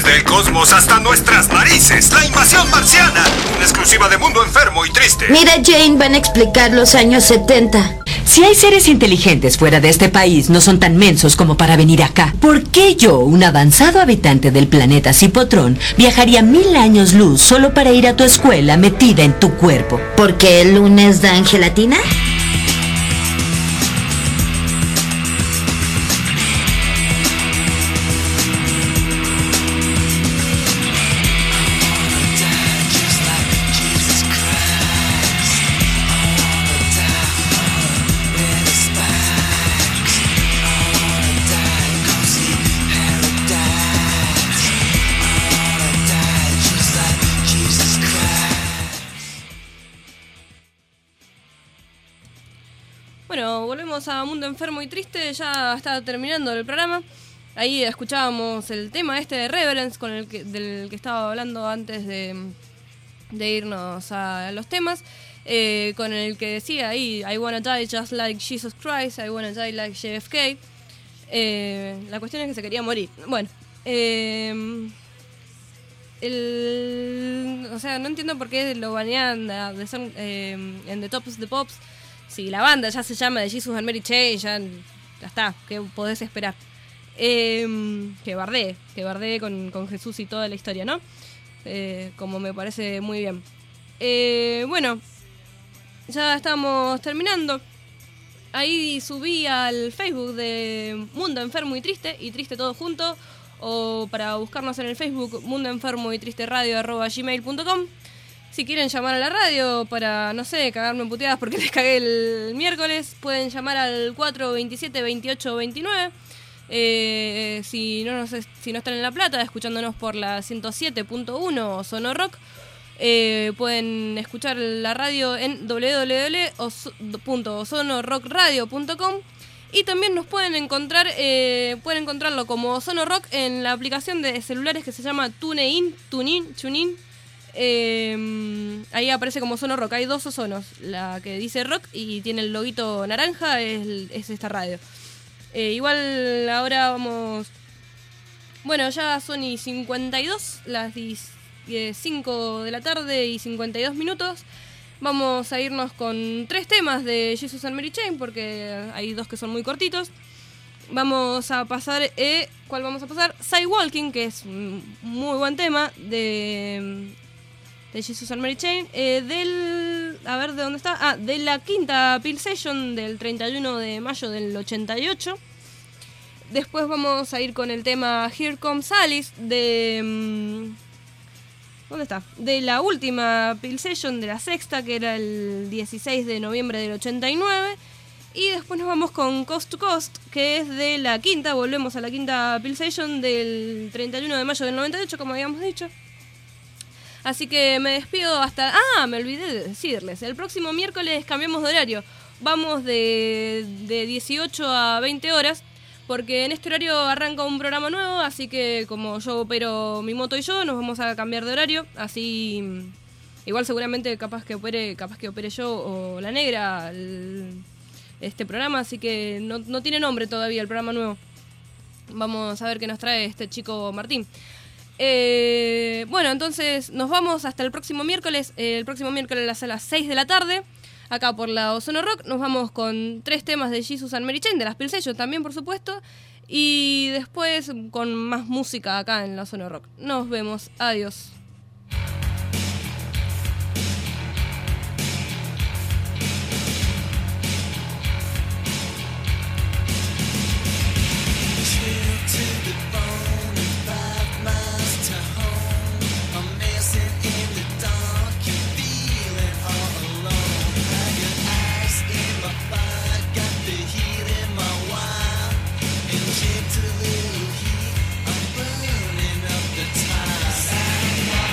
Del cosmos hasta nuestras narices, la invasión marciana. Una exclusiva de Mundo Enfermo y Triste. Mira, Jane, van a explicar los años setenta. Si hay seres inteligentes fuera de este país, no son tan mensos como para venir acá. ¿Por qué yo, un avanzado habitante del planeta Cipotrón, viajaría mil años luz solo para ir a tu escuela metida en tu cuerpo? ¿Por qué el lunes dan gelatina? A Mundo Enfermo y Triste, ya está terminando el programa. Ahí escuchábamos el tema este de Reverence con el que, del que estaba hablando antes de, de irnos a los temas, eh, con el que decía ahí I wanna die just like Jesus Christ, I wanna die like J F K. Eh, la cuestión es que se quería morir. Bueno, eh, el, o sea, no entiendo por qué lo banean de, de ser, eh, en The Tops the Pops. Si la banda ya se llama de Jesus and Mary Chain, ya, ya está, ¿qué podés esperar? Eh, que bardee, que bardee con, con Jesús y toda la historia, ¿no? Eh, como me parece muy bien. Eh, bueno, ya estamos terminando. Ahí subí al Facebook de Mundo Enfermo y Triste, y Triste todo junto, o para buscarnos en el Facebook, Mundo Enfermo y Triste Radio, arroba gmail punto com. Si quieren llamar a la radio para, no sé, cagarme en puteadas porque les cagué el miércoles, pueden llamar al cuatro veintisiete veintiocho veintinueve. Eh, si, no, no sé, si no están en La Plata, escuchándonos por la ciento siete punto uno Sono Rock, eh, pueden escuchar la radio en doble u doble u doble u punto sono rock radio punto com. Y también nos pueden encontrar, eh, pueden encontrarlo como Sono Rock en la aplicación de celulares que se llama TuneIn, TuneIn, TuneIn. Eh, ahí aparece como Sono Rock. Hay dos ozonos, la que dice rock y tiene el loguito naranja es, es esta radio. Eh, igual ahora vamos, bueno, ya son y cincuenta y dos, las cinco de la tarde y cincuenta y dos minutos. Vamos a irnos con tres temas de Jesus and Mary Chain porque hay dos que son muy cortitos. Vamos a pasar, eh, ¿cuál vamos a pasar? Sidewalking, que es un muy buen tema de... de Jesus and Mary Chain, eh, del, a ver de dónde está, ah, de la quinta Peel Session del treinta y uno de mayo del ochenta y ocho. Después vamos a ir con el tema Here Comes Alice de, um, ¿dónde está? De la última Peel Session, de la sexta, que era el dieciséis de noviembre del ochenta y nueve. Y después nos vamos con Coast to Coast, que es de la quinta, volvemos a la quinta Peel Session del treinta y uno de mayo del noventa y ocho, como habíamos dicho. Así que me despido hasta... Ah, me olvidé de decirles. El próximo miércoles cambiamos de horario. Vamos de, de dieciocho a veinte horas. Porque en este horario arranca un programa nuevo. Así que como yo opero mi moto y yo, nos vamos a cambiar de horario. Así... Igual seguramente capaz que opere, capaz que opere yo o la negra el, este programa. Así que no, no tiene nombre todavía el programa nuevo. Vamos a ver qué nos trae este chico Martín. Eh, bueno, entonces nos vamos hasta el próximo miércoles. Eh, el próximo miércoles a las seis de la tarde, acá por la Ozono Rock. Nos vamos con tres temas de Jesus and Mary Chain, de las Peel Session también, por supuesto. Y después con más música acá en la Ozono Rock. Nos vemos, adiós. Sidewalking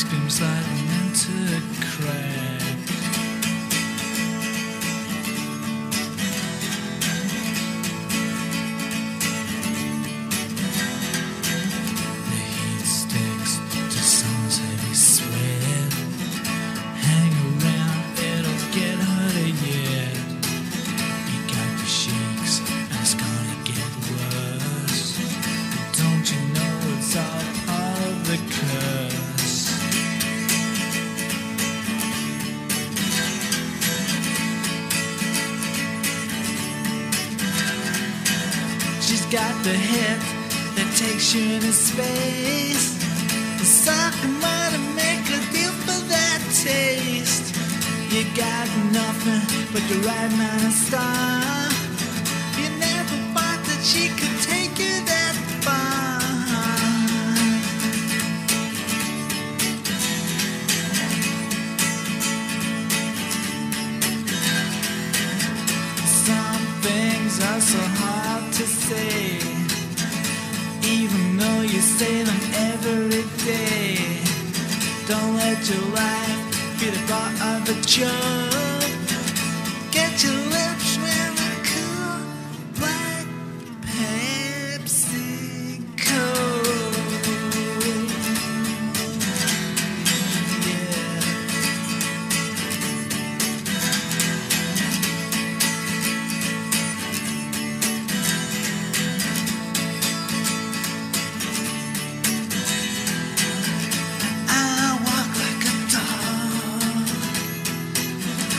ice cream sliding into a crack. The heat sticks to someone's heavy sweat. Hang around, it'll get harder yet. You got the shakes, and it's gonna get worse. But don't you know it's all part of the curse? She's got the hit that takes you into space. The sucker might make a deal for that taste. You got nothing but your right mind and star. You never thought that she could take you that far. Some things are so hard to say, even though you say them every day. Don't let your life be the part of the joke. Get your lips with a cool black Pepsi Coke. Yeah. I walk like a dog.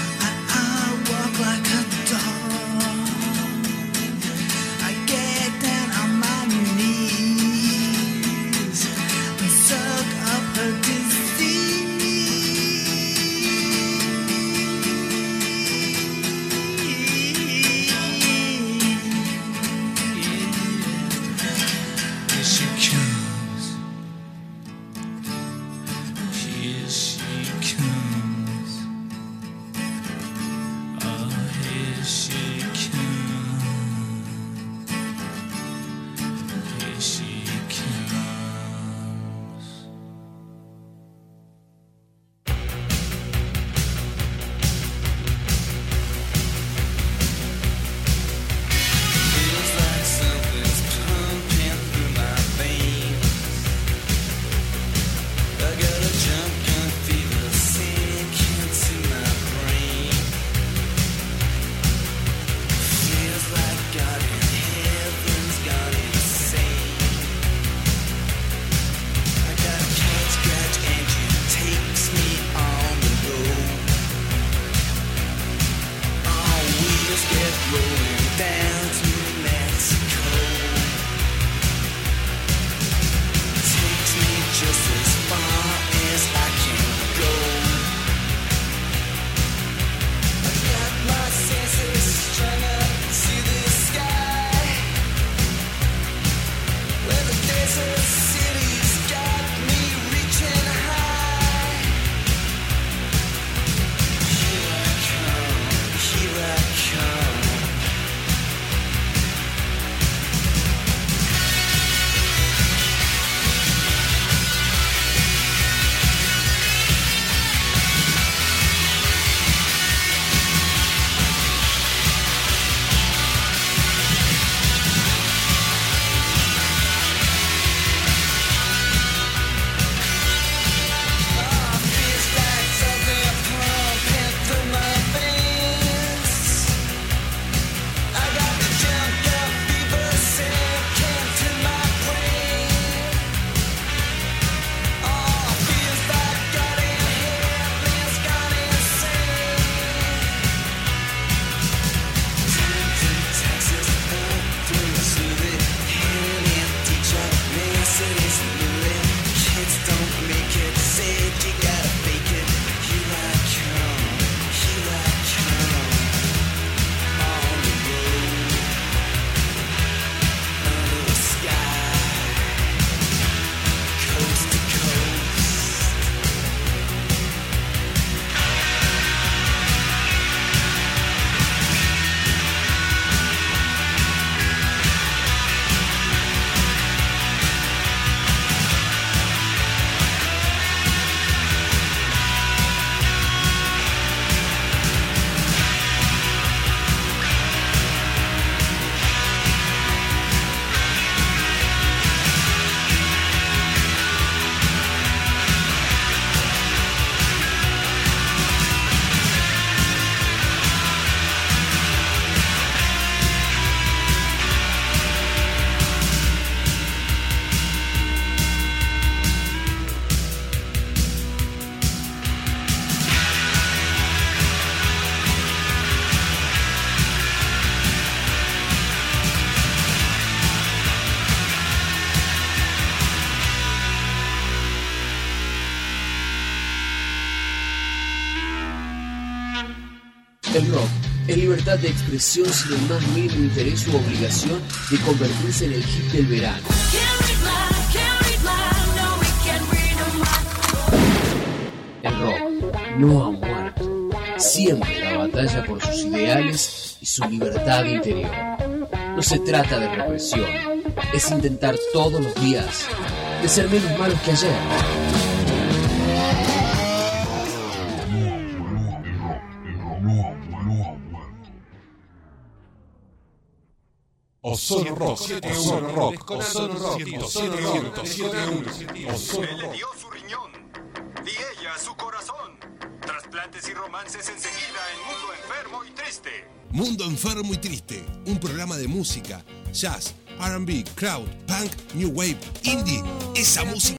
El rock es libertad de expresión sin el más mínimo interés u obligación de convertirse en el hit del verano. El rock no ha muerto. Siempre la batalla por sus ideales y su libertad interior. No se trata de represión, es intentar todos los días de ser menos malos que ayer. Ozono Rock, Ozono Rock, Ozono Rock, Ozono Rock, Ozono Él le dio su riñón y ella su corazón. Trasplantes y romances enseguida en Mundo Enfermo y Triste. Mundo Enfermo y Triste, un programa de música, jazz, R and B, crowd, punk, new wave, indie, esa música